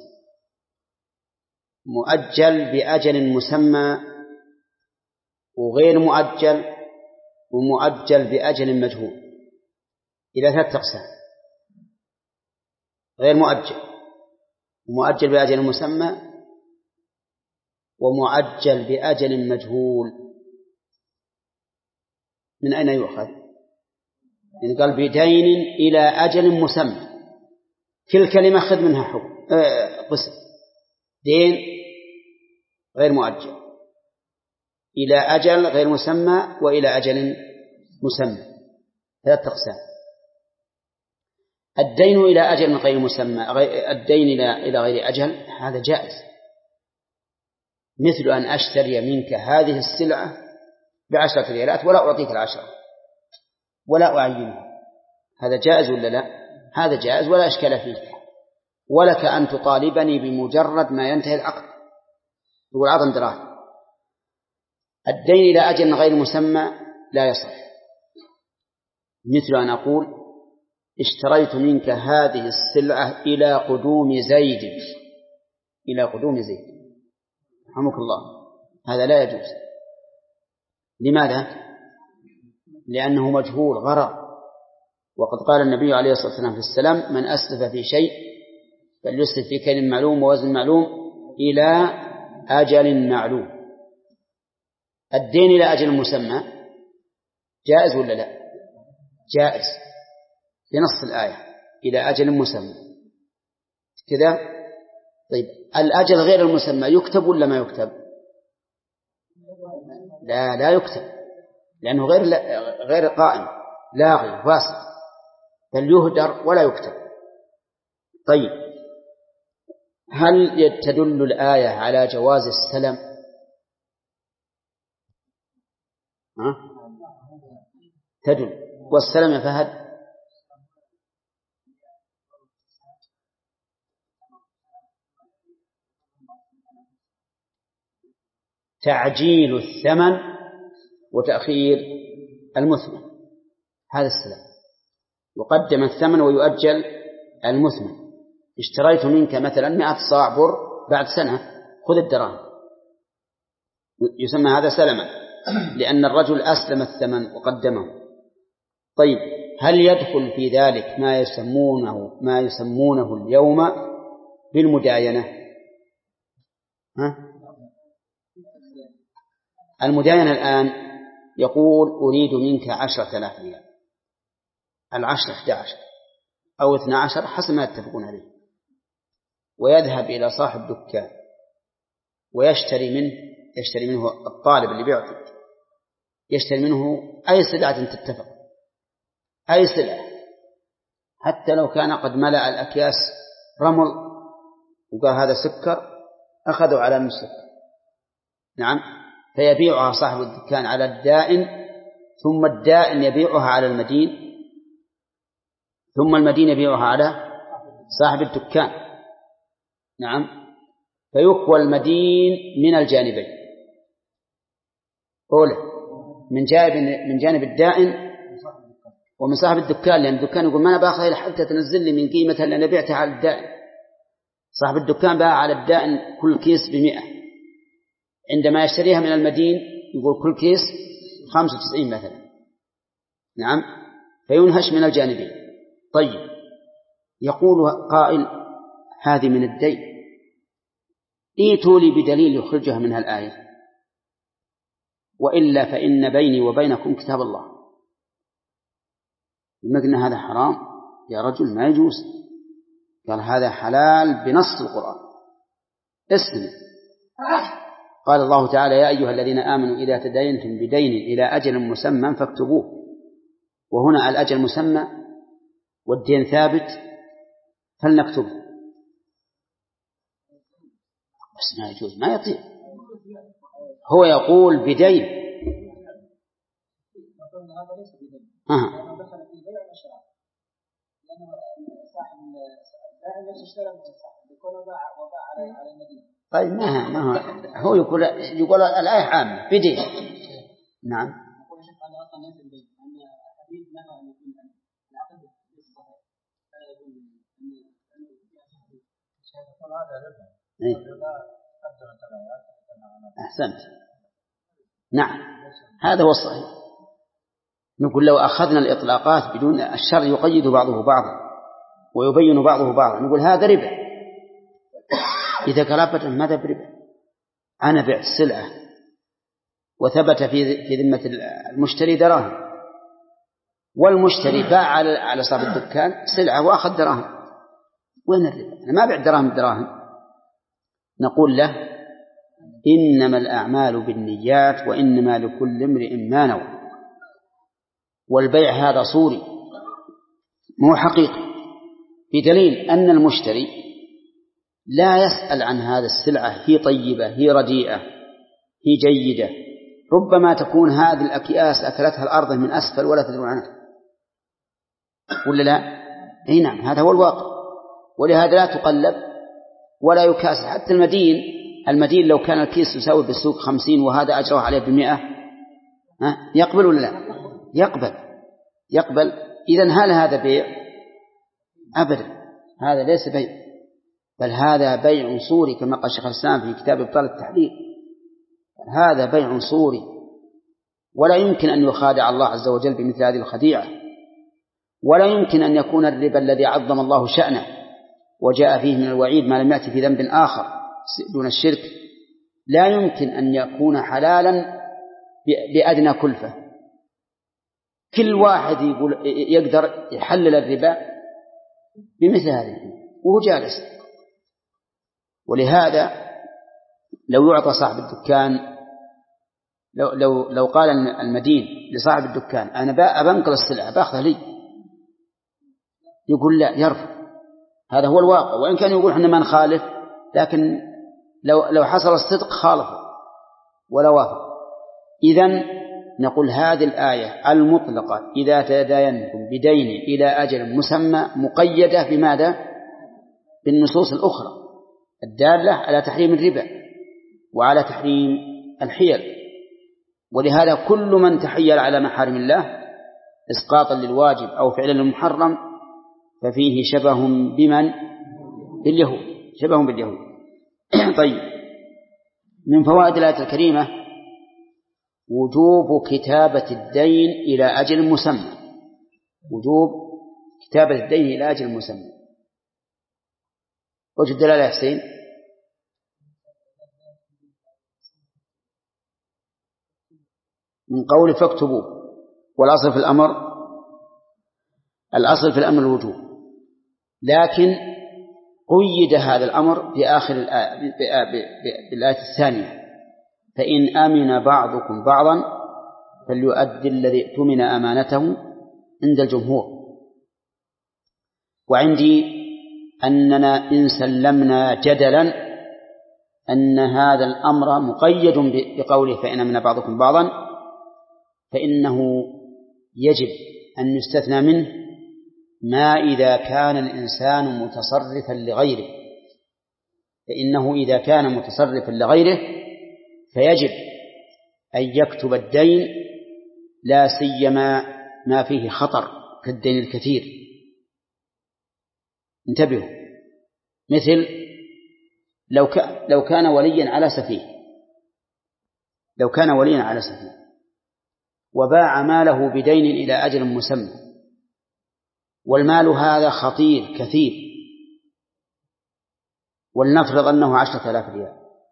مؤجل بأجل مسمى، وغير مؤجل، ومؤجل بأجل مجهول، إلى ثلاثة أقسام. غير مؤجل، ومؤجل بأجل مسمى، ومؤجل بأجل مجهول. من أين يؤخذ؟ إن قال بدين إلى أجل مسمى، كل كلمة خذ منها حكم قسم. دين غير مؤجل، إلى أجل غير مسمى، وإلى أجل مسمى، ثلاث أقسام. الدين إلى أجل غير مسمى، الدين إلى غير أجل، هذا جائز، مثل أن أشتري منك هذه السلعة بعشرة ريالات ولا أعطيك العشرة ولا أعينها، هذا جائز ولا لا؟ هذا جائز ولا إشكال فيه. ولك أن تطالبني بمجرد ما ينتهي العقد، تقول عطن دراهم. الدين إلى أجل غير مسمى لا يصح، مثل أن أقول اشتريت منك هذه السلعة إلى قدوم زيد، إلى قدوم زيد، رحمك الله، هذا لا يجوز. لماذا؟ لأنه مجهول غرر، وقد قال النبي عليه الصلاة والسلام في السلام: من أسلف في شيء فليسلف في كيل معلوم ووزن معلوم إلى أجل معلوم. الدين إلى أجل مسمى جائز ولا لا؟ جائز بنص الآية، إلى أجل مسمى كذا. طيب الأجل غير المسمى يكتب ولا ما يكتب؟ لا لا يكتب، لأنه غير غير قائم، لاغي فاسد، بل يهدر ولا يكتب. طيب هل تدل الآية على جواز السلم؟ ها؟ تدل. والسلم يا فهد؟ تعجيل الثمن وتأخير المثمن، هذا السلام، يقدم الثمن ويؤجل المثمن. اشتريت منك مثلا مئة صاع بر، بعد سنة خذ الدراهم، يسمى هذا سلما، لأن الرجل أسلم الثمن وقدمه. طيب هل يدخل في ذلك ما يسمونه ما يسمونه اليوم بالمداينة؟ ها؟ المداينة الآن يقول أريد منك عشرة آلاف ريال، العشر إحدى عشر أو اثنى عشر حسب ما يتفقون عليه، ويذهب إلى صاحب دكان ويشتري منه يشتري منه الطالب اللي بيعطي، يشتري منه أي سلعة تتفق، أي سلعة، حتى لو كان قد ملأ الأكياس رمل وقال هذا سكر، أخذوا على السكر، نعم، فيبيعها صاحب الدكان على الدائن، ثم الدائن يبيعها على المدين، ثم المدين يبيعها على صاحب الدكان، نعم، فيكوى المدين من الجانبين، أولا من جانب من جانب الدائن ومن صاحب الدكان، لأن الدكان يقول ما أنا باخذها حتى تنزل لي من قيمتها اللي أنا بعتها على الدائن. صاحب الدكان باع على الدائن كل كيس بمئة، عندما يشتريها من المدين يقول كل كيس خمسة وتسعين مثلا، نعم، فينهش من الجانبين. طيب يقول قائل هذه من الدين، ائتوا لي بدليل يخرجها منها الآية، وإلا فإن بيني وبينكم كتاب الله. لما قلنا هذا حرام يا رجل ما يجوز، قال هذا حلال بنص القرآن، اسلم. قال الله تعالى: يا أيها الذين آمنوا إذا تداينتم بدين إلى أجل مسمى فاكتبوه، وهنا الأجل مسمى والدين ثابت فلنكتبه، بس ما يجوز، ما يطيع. هو يقول بدين، آه. طيب ما ما هو يقول يقول الآية عامة بدين، نعم. أحسنت، نعم، هذا هو الصحيح. نقول لو أخذنا الإطلاقات بدون الشر يقيد بعضه بعضا، ويبين بعضه بعضا، نقول هذا ربا. إذا قال أبدا ماذا بربا؟ أنا بعت السلعة وثبت في في ذمة المشتري دراهم، والمشتري باع على صاحب الدكان سلعة وأخذ دراهم، وين الربا؟ أنا ما بعت دراهم بدراهم. نقول له إنما الأعمال بالنيات وإنما لكل امرئ ما نوى، والبيع هذا صوري مو حقيقي، بدليل أن المشتري لا يسأل عن هذا السلعة هي طيبة هي رديئة هي جيدة، ربما تكون هذه الأكياس أكلتها الأرض من أسفل ولا تدرون عنها، ولا لا؟ أي نعم، هذا هو الواقع. ولهذا لا تقلب ولا يكاس. حتى المدين المدين لو كان الكيس يساوي بالسوق خمسين وهذا أجره عليه بمئة، يقبل ولا لا؟ يقبل يقبل. إذن هل هذا بيع؟ أبدا، هذا ليس بيع، بل هذا بيع صوري كما قال شيخ الإسلام في كتاب إبطال التحليل. هذا بيع صوري، ولا يمكن أن يخادع الله عز وجل بمثل هذه الخديعة، ولا يمكن أن يكون الربا الذي عظم الله شأنه وجاء فيه من الوعيد ما لم يأتي في ذنب آخر دون الشرك، لا يمكن أن يكون حلالا بأدنى كلفة. كل واحد يقول يقدر يحلل الربا بمثل هذه وهو جالس. ولهذا لو يعطى صاحب الدكان، لو, لو, لو قال المدين لصاحب الدكان أنا أبنقل السلعة بأخذها لي، يقول لا، يرفض. هذا هو الواقع. وإن كان يقول إحنا ما نخالف، لكن لو, لو حصل الصدق خالفه ولا وافق. إذن نقول هذه الآية المطلقة إذا تداينتم بدين إلى أجل مسمى مقيدة بماذا؟ بالنصوص الأخرى الدالة على تحريم الربا وعلى تحريم الحيل. ولهذا كل من تحيل على محارم الله إسقاطا للواجب أو فعلا للمحرم ففيه شبه بمن؟ باليهود، شبه باليهود. طيب، من فوائد الآية الكريمة وجوب كتابة الدين إلى أجل مسمى، وجوب كتابة الدين إلى أجل مسمى. وجه الدلالة يا حسين؟ من قول فاكتبوه، والأصل في الأمر الأصل في الأمر الوجوب، لكن قيد هذا الأمر في آخر الآية بالآية الثانية: فإن آمن بعضكم بعضا فليؤدي الذي اؤتمن أمانته عند الجمهور. وعندي أننا إن سلمنا جدلا أن هذا الأمر مقيد بقوله فإن آمن بعضكم بعضا، فإنه يجب أن يستثنى منه ما إذا كان الإنسان متصرفا لغيره، فإنه إذا كان متصرفا لغيره فيجب أن يكتب الدين، لا سيما ما فيه خطر كالدين الكثير. انتبهوا، مثل لو لو كان وليا على سفيه لو كان وليا على سفيه وباع ماله بدين إلى أجل مسمى، والمال هذا خطير كثير، ولنفرض أنه عشرة آلاف ريال،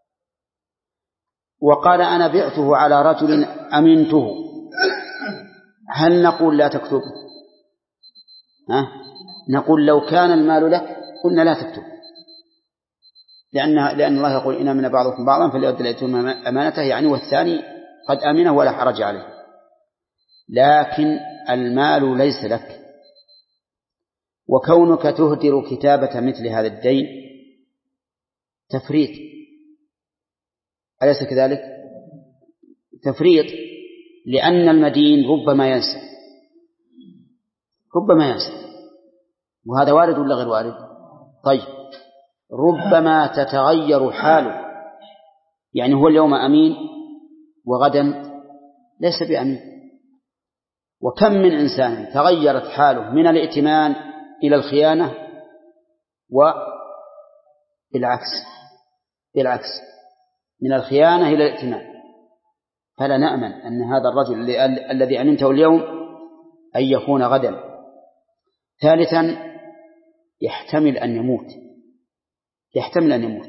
وقال أنا بعته على رجل أمنته، هل نقول لا تكتب؟ ها؟ نقول لو كان المال لك قلنا لا تكتب، لأن لأن الله يقول إن آمن بعضكم بعضا فليؤدي الذي اؤتمن أمانته، يعني والثاني قد آمنه ولا حرج عليه. لكن المال ليس لك، وكونك تهدر كتابة مثل هذا الدين تفريط، أليس كذلك؟ تفريط، لأن المدين ربما ينسى ربما ينسى وهذا وارد ولا غير وارد؟ طيب، ربما تتغير حاله، يعني هو اليوم أمين وغدا ليس بأمين. وكم من إنسان تغيرت حاله من الائتمان إلى الخيانة وبالعكس بالعكس من الخيانة إلى الائتمان. فلا نأمن أن هذا الرجل الذي أمنته اليوم أن يكون غدا. ثالثا يحتمل أن يموت يحتمل أن يموت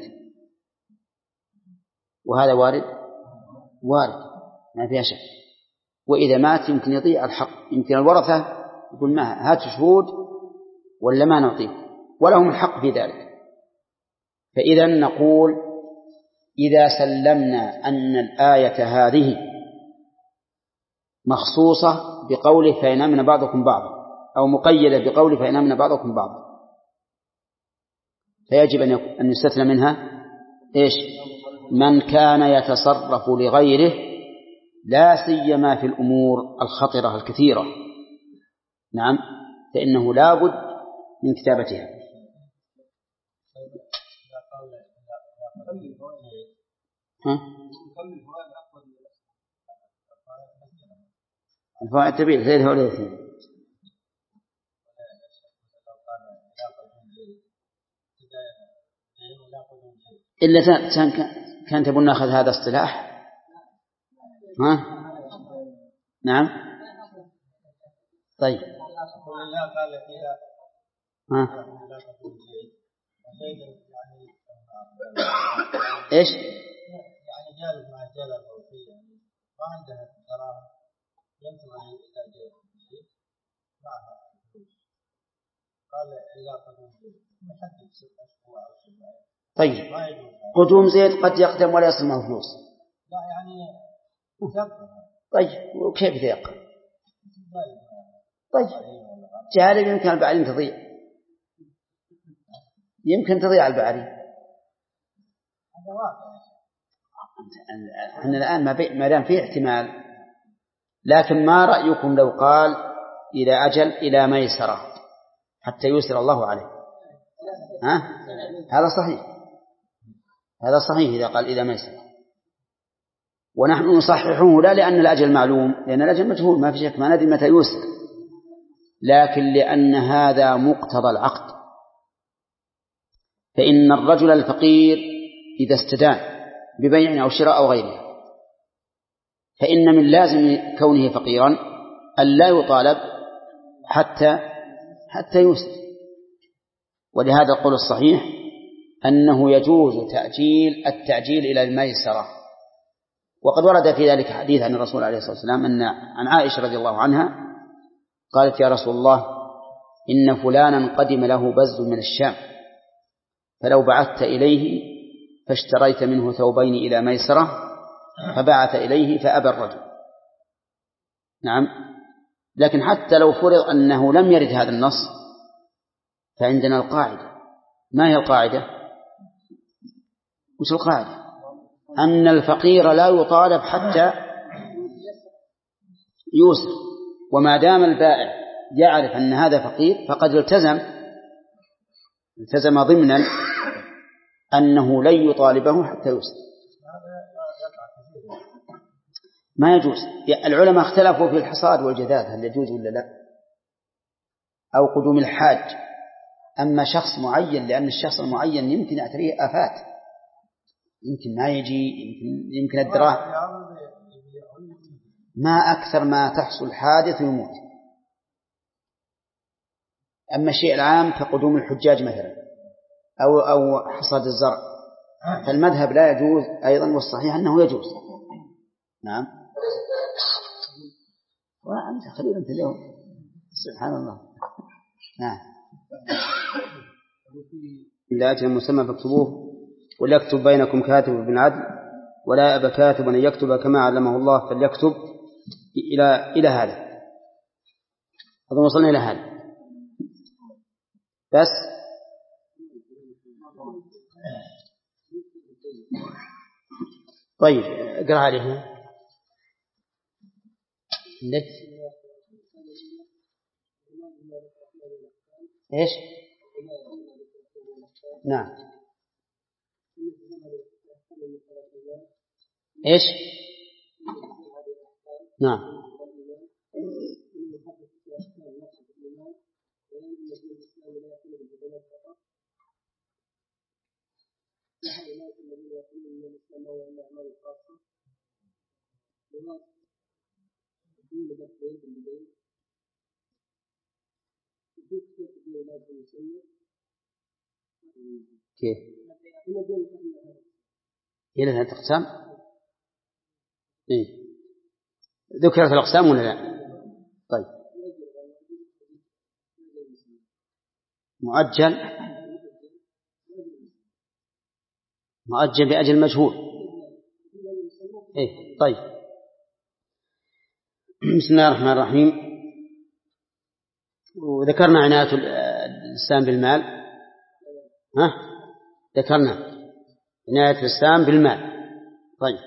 وهذا وارد وارد ما فيها شك. وإذا مات يمكن يضيع الحق، يمكن الورثة يقول ما هات شهود ولا ما نعطيه، ولهم الحق في ذلك. فإذا نقول إذا سلمنا أن الآية هذه مخصوصة بقوله فإن أمن بعضكم بعضا، أو مقيدة بقوله فإن أمن بعضكم بعضا، فيجب أن يستثنى منها إيش؟ من كان يتصرف لغيره، لا سيما في الأمور الخطرة الكثيرة. نعم، فإنه لا بد من كتابتها. ها؟ الفوائد تبيل غير هؤلاء الاثنين. إلا كان تبون نأخذ هذا اصطلاح. ها؟ نعم. طيب. ها؟ إيش؟ يعني جالس مع الجالة الروسية ما عندها دراهم ينتظر إلى جيد معها قال إلا قدوم زيد محدد ست أشهر أو سبعة. طيب قدوم زيد قد يقدم ولا يصل معه فلوس. لا يعني يقدم. طيب وكيف يقدم؟ طيب جهالة يمكن البعرين تضيع، يمكن تضيع البعرين. احنا الآن ما دام فيه احتمال، لكن ما رأيكم لو قال إلى أجل إلى ميسرة حتى يسر الله عليه؟ ها؟ هذا صحيح، هذا صحيح إذا قال إلى ميسرة، ونحن نصححه لا لأن الأجل معلوم، لأن الأجل مجهول ما في شك ما ندري متى يسر، لكن لأن هذا مقتضى العقد. فإن الرجل الفقير إذا استدان ببيع أو شراء أو غيره، فإن من لازم كونه فقيرا أن لا يطالب حتى حتى يسر. ولهذا القول الصحيح أنه يجوز تأجيل التأجيل إلى الميسرة. وقد ورد في ذلك حديث عن الرسول عليه الصلاة والسلام أن عن عائشة رضي الله عنها قالت يا رسول الله إن فلانا قدم له بز من الشام فلو بعثت إليه فاشتريت منه ثوبين إلى ميسرة، فبعث إليه فأبى الرجل. نعم، لكن حتى لو فرض أنه لم يرد هذا النص فعندنا القاعدة. ما هي القاعدة؟ وش القاعدة؟ أن الفقير لا يطالب حتى يوسر، وما دام البائع يعرف أن هذا فقير فقد التزم التزم ضمنا أنه لن يطالبه حتى يوسر. ما يجوز. العلماء اختلفوا في الحصاد والجذاذ هل يجوز ولا لا، أو قدوم الحاج. أما شخص معين، لأن الشخص المعين يمكن يعتريه آفات، يمكن ما يجي، يمكن, يمكن الدراهم، ما أكثر ما تحصل حادث ويموت. أما الشيء العام كقدوم الحجاج مثلا أو, أو حصاد الزرع فالمذهب لا يجوز أيضا، والصحيح أنه يجوز. نعم. وأنت خليل أنت اليوم سبحان الله. نعم. إلا أجل مسمى فاكتبوه وليكتب بينكم كاتب بن عدل ولا أبا كاتب أن يكتب كما علمه الله فليكتب إلى إلى هذا. أظن وصلنا إلى هذا بس. طيب اقرأ عليه. عندك إيش؟ نعم. إيش؟ نعم. كيف؟ إلى ثلاثة أقسام؟ إيه؟ ذكرت الأقسام ولا لا؟ طيب مؤجل مؤجل بأجل مجهول. إيه؟ طيب بسم الله الرحمن الرحيم. وذكرنا عناية الإسلام بالمال. ها؟ ذكرنا عناية الإسلام بالمال. طيب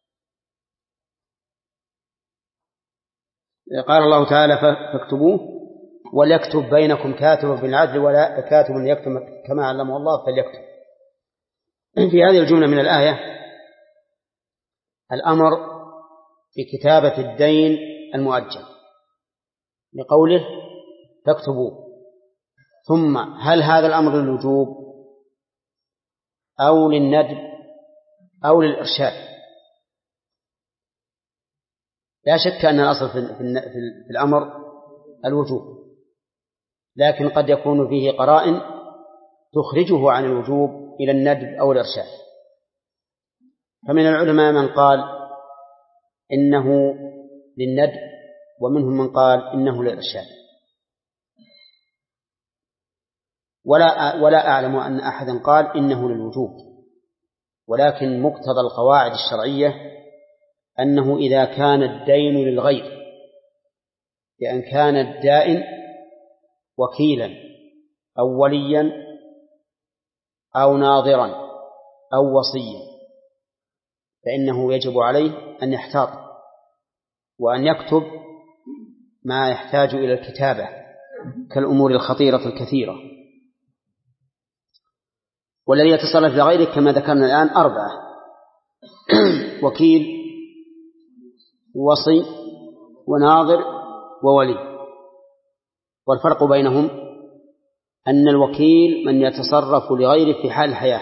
قال الله تعالى فاكتبوه وليكتب بينكم كاتب بالعدل ولا كاتب يكتب كما علمه الله فليكتب. في هذه الجملة من الآية الأمر بكتابة الدين المؤجل لقوله فاكتبوه. ثم هل هذا الأمر للوجوب أو للندب أو للإرشاد؟ لا شك أن الأصل في الأمر الوجوب، لكن قد يكون فيه قرائن تخرجه عن الوجوب إلى الندب أو الإرشاد. فمن العلماء من قال إنه للندب ومنهم من قال إنه للإرشاد، ولا ولا أعلم أن أحدا قال إنه للوجوب، ولكن مقتضى القواعد الشرعية أنه إذا كان الدين للغير، بأن كان الدائن وكيلا أو وليا أو ناظرا أو وصيا، فإنه يجب عليه أن يحتاط وأن يكتب ما يحتاج إلى الكتابة كالأمور الخطيرة الكثيرة. والذي يتصرف لغيره كما ذكرنا الآن أربعة: وكيل ووصي وناظر وولي. والفرق بينهم أن الوكيل من يتصرف لغيره في حال الحياة،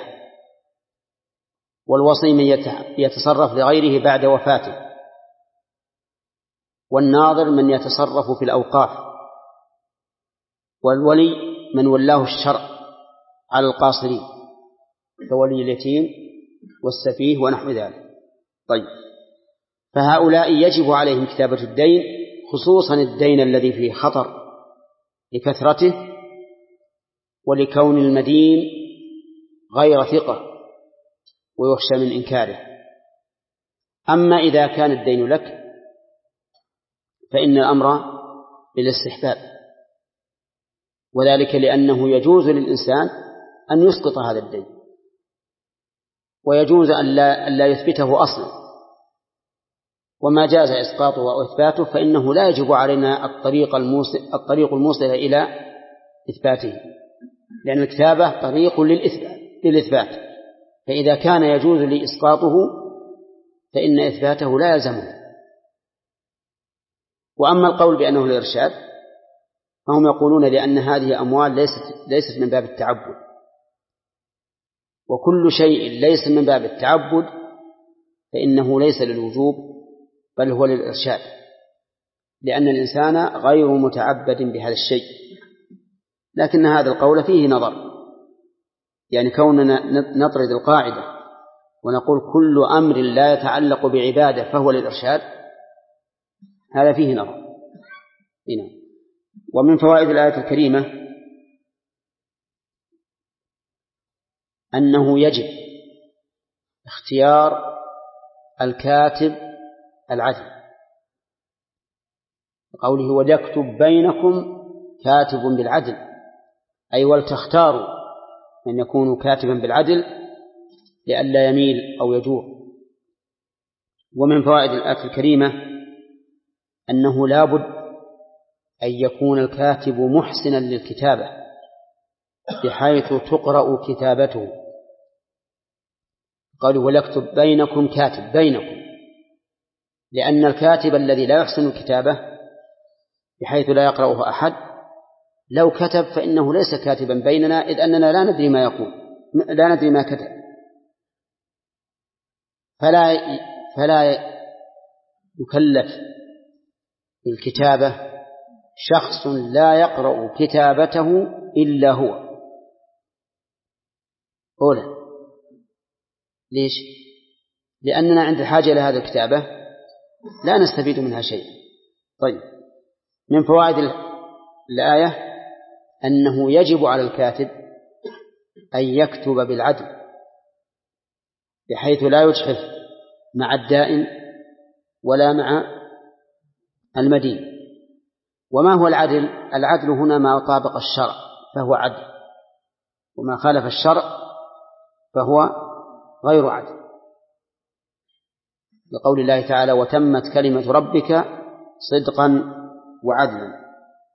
والوصي من يتصرف لغيره بعد وفاته، والناظر من يتصرف في الأوقاف، والولي من ولاه الشرع على القاصرين كولي اليتيم والسفيه ونحو ذلك. طيب فهؤلاء يجب عليهم كتابة الدين، خصوصا الدين الذي فيه خطر لكثرته ولكون المدين غير ثقة ويخشى من إنكاره. أما إذا كان الدين لك فإن الأمر بالاستحباب، وذلك لأنه يجوز للإنسان أن يسقط هذا الدين، ويجوز أن لا, أن لا يثبته أصلا. وما جاز إسقاطه أو إثباته فإنه لا يجب علينا الطريق الموصل, الطريق الموصل إلى إثباته، لأن الكتابة طريق للإثبات, للإثبات فإذا كان يجوز لإسقاطه فإن إثباته لا يلزمه. وأما القول بأنه الإرشاد فهم يقولون لأن هذه أموال ليست, ليست من باب التعبد، وكل شيء ليس من باب التعبد فإنه ليس للوجوب بل هو للإرشاد، لأن الإنسان غير متعبد بهذا الشيء. لكن هذا القول فيه نظر، يعني كوننا نطرد القاعدة ونقول كل أمر لا يتعلق بعبادة فهو للإرشاد، هذا فيه نظر. هنا ومن فوائد الآية الكريمة أنه يجب اختيار الكاتب العدل، قوله وليكتب بينكم كاتب بالعدل، أي ولتختاروا من يكون كاتبا بالعدل لئلا يميل أو يجور. ومن فوائد الآية الكريمة أنه لا بد أن يكون الكاتب محسنا للكتابة بحيث تقرأ كتابته. قالوا وليكتب بينكم كاتب، بينكم، لأن الكاتب الذي لا يحسن الكتابة بحيث لا يقرأه أحد لو كتب فإنه ليس كاتبا بيننا، إذ أننا لا ندري ما يقول، لا ندري ما كتب. فلا فلا يكلف بالكتابة شخص لا يقرأ كتابته إلا هو، أولى. ليش؟ لأننا عند الحاجة إلى هذه الكتابة لا نستفيد منها شيئا. طيب، من فوائد الآية أنه يجب على الكاتب أن يكتب بالعدل بحيث لا يجحف مع الدائن ولا مع المدين. وما هو العدل؟ العدل هنا ما طابق الشرع فهو عدل، وما خالف الشرع فهو غير عدل، لقول الله تعالى: وتمت كلمة ربك صدقا وعدلا.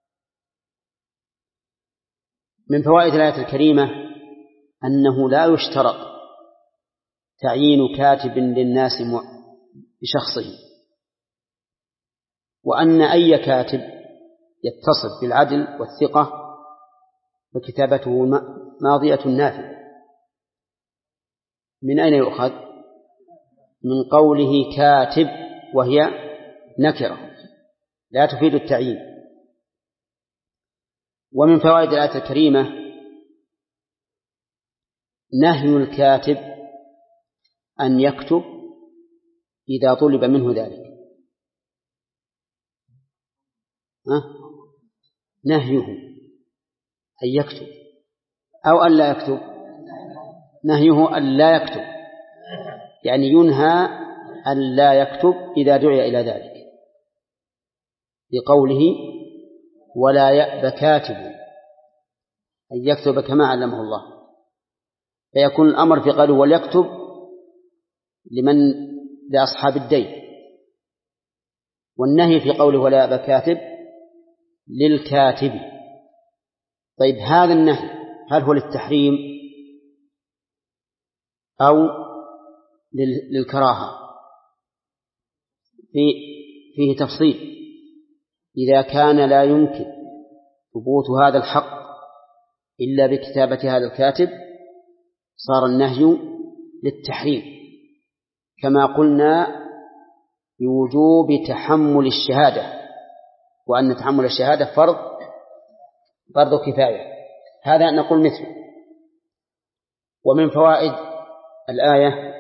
من فوائد الآية الكريمة أنه لا يشترط تعيين كاتب للناس بشخصه، وأن أي كاتب يتصف بالعدل والثقة فكتابته ماضية نافذة. من أين يؤخذ؟ من قوله كاتب وهي نكرة لا تفيد التعيين. ومن فوائد الآية الكريمة نهي الكاتب أن يكتب إذا طلب منه ذلك. أه؟ نهيه أن يكتب أو أن لا يكتب. نهيه أن لا يكتب، يعني ينهى أن لا يكتب إذا دعي إلى ذلك، بقوله: ولا يأب كاتب أن يكتب كما علمه الله. فيكون الأمر في قوله وليكتب لمن لأصحاب الدين، والنهي في قوله ولا يأب كاتب للكاتب. طيب، هذا النهي هل هو للتحريم أو للكراهة؟ في فيه تفصيل. إذا كان لا يمكن ثبوت هذا الحق إلا بكتابة هذا الكاتب صار النهي للتحريم، كما قلنا بوجوب تحمل الشهادة، وأن تحمل الشهادة فرض فرض كفاية، هذا نقول مثله. ومن فوائد الآية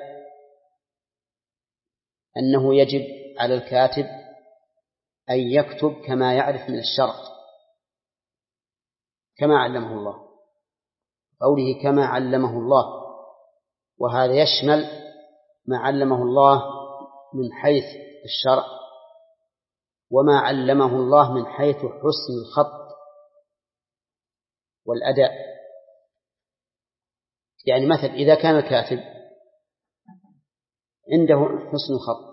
أنه يجب على الكاتب أن يكتب كما يعرف من الشرع كما علمه الله، قوله كما علمه الله، وهذا يشمل ما علمه الله من حيث الشرع وما علمه الله من حيث حسن الخط والأداء. يعني مثلا إذا كان الكاتب عنده حسن الخط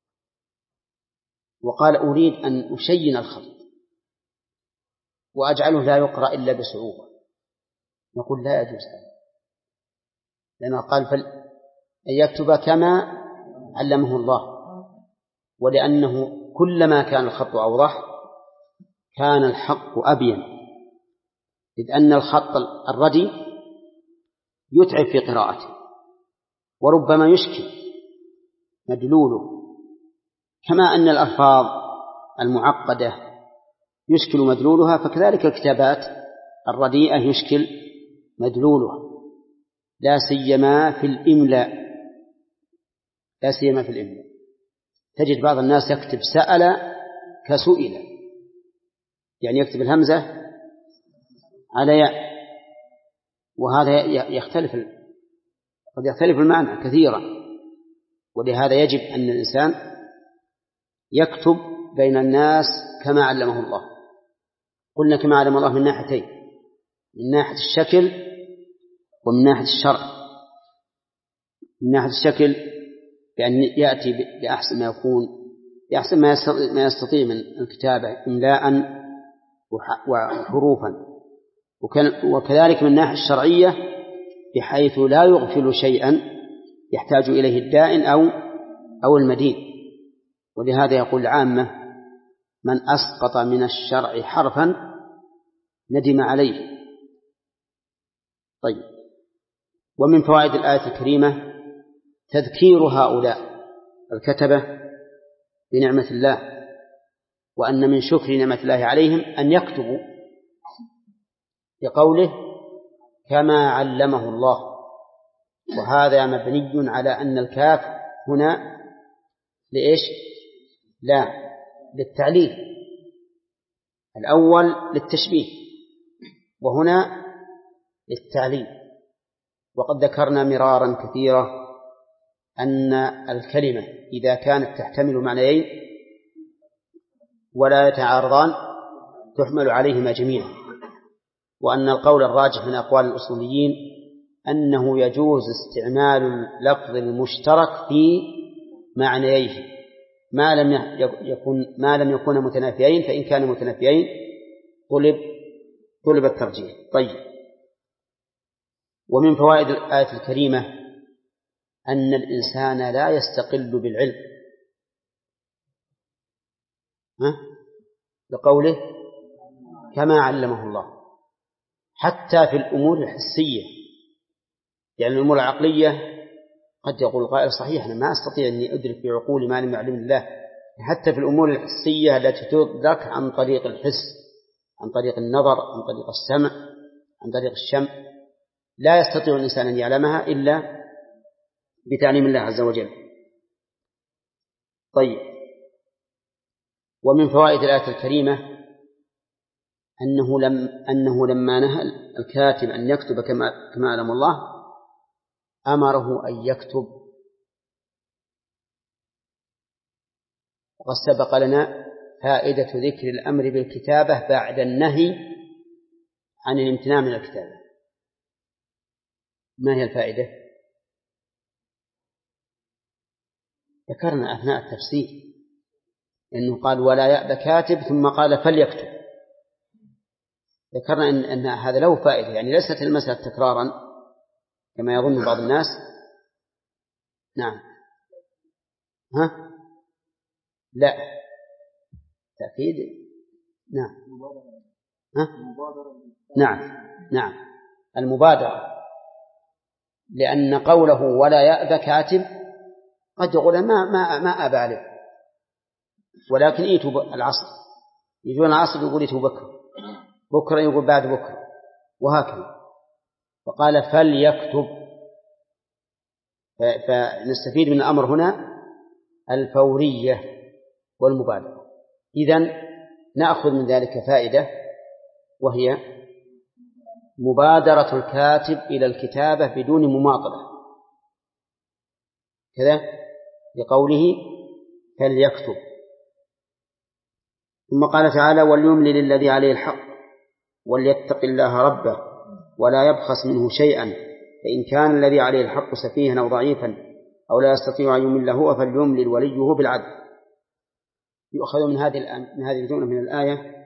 وقال أريد أن أشين الخط وأجعله لا يقرأ إلا بصعوبة، نقول لا يجوز هذا، لأنه قال فل أن يكتب كما علمه الله، ولأنه كلما كان الخط أوضح كان الحق أبين، إذ أن الخط الردي يتعب في قراءته وربما يشكل مدلوله، كما أن الألفاظ المعقدة يشكل مدلولها، فكذلك الكتابات الرديئة يشكل مدلولها، لا سيما في الإملاء لا سيما في الإملاء تجد بعض الناس يكتب سأل كسئل، يعني يكتب الهمزة على ياء، وهذا يختلف قد يختلف المعنى كثيرا، ولهذا يجب أن الإنسان يكتب بين الناس كما علمه الله. قلنا كما علم الله من ناحيتين، من ناحية الشكل ومن ناحية الشرع. من ناحية الشكل بأن يأتي بأحسن ما يكون بأحسن ما يستطيع من الكتابة إملاء وحروفا، وكذلك من الناحية الشرعية بحيث لا يغفل شيئا يحتاج إليه الدائن أو أو المدين. ولهذا يقول العامة من أسقط من الشرع حرفا ندم عليه. طيب، ومن فوائد الآية الكريمة تذكير هؤلاء الكتبة بنعمة الله، وأن من شكر نعمة الله عليهم أن يكتبوا بقوله كما علمه الله، وهذا مبني على أن الكاف هنا لإيش؟ لا، للتعليل، الأول للتشبيه وهنا للتعليل. وقد ذكرنا مرارا كثيرا أن الكلمة إذا كانت تحتمل معنيين ولا يتعارضان تحمل عليهما جميعا، وأن القول الراجح من أقوال الأصوليين أنه يجوز استعمال اللفظ المشترك في معنييه ما لم يكن ما لم يكون متنافيين، فإن كان متنافيين طلب طلب الترجيح. طيب، ومن فوائد الآية الكريمة أن الإنسان لا يستقل بالعلم، ها؟ لقوله كما علمه الله، حتى في الأمور الحسية. يعني الأمور العقلية قد يقول قائل صحيح أنا ما أستطيع أني أدرك بعقولي ما لم يعلم الله، حتى في الأمور الحسية التي تدرك عن طريق الحس، عن طريق النظر، عن طريق السمع، عن طريق الشم، لا يستطيع الإنسان أن يعلمها إلا بتعليم الله عز وجل. طيب، ومن فوائد الآية الكريمة أنه, لم أنه لما نهى الكاتب أن يكتب كما, كما علم الله أمره أن يكتب. وقد سبق لنا فائدة ذكر الأمر بالكتابة بعد النهي عن الامتناع من الكتابة. ما هي الفائدة؟ ذكرنا أثناء التفسير أنه قال ولا يأبى كاتب ثم قال فليكتب. ذكرنا إن, أن هذا له فائدة، يعني ليست المسألة تكرارا كما يظن بعض الناس. نعم، ها؟ لا، تأكيد. نعم، ها؟ نعم نعم المبادرة، لأن قوله ولا يأبى كاتب قد يقول ما ما ما أبى عليه، ولكن إيتوا العصر، يجون العصر يقول إيتوا بكرة، بكرة يقول بعد بكرة، وهكذا. فقال فليكتب، فنستفيد من الأمر هنا الفورية والمبادرة. إذن نأخذ من ذلك فائدة، وهي مبادرة الكاتب إلى الكتابة بدون مماطلة كذا لقوله فليكتب. ثم قال تعالى وليملل الذي عليه الحق وليتق الله ربه ولا يبخس منه شيئا فإن كان الذي عليه الحق سفيها أو ضعيفا أو لا يستطيع أن يمل هو فليملل وليه بالعدل. يؤخذ من هذه من هذه الجملة من الآية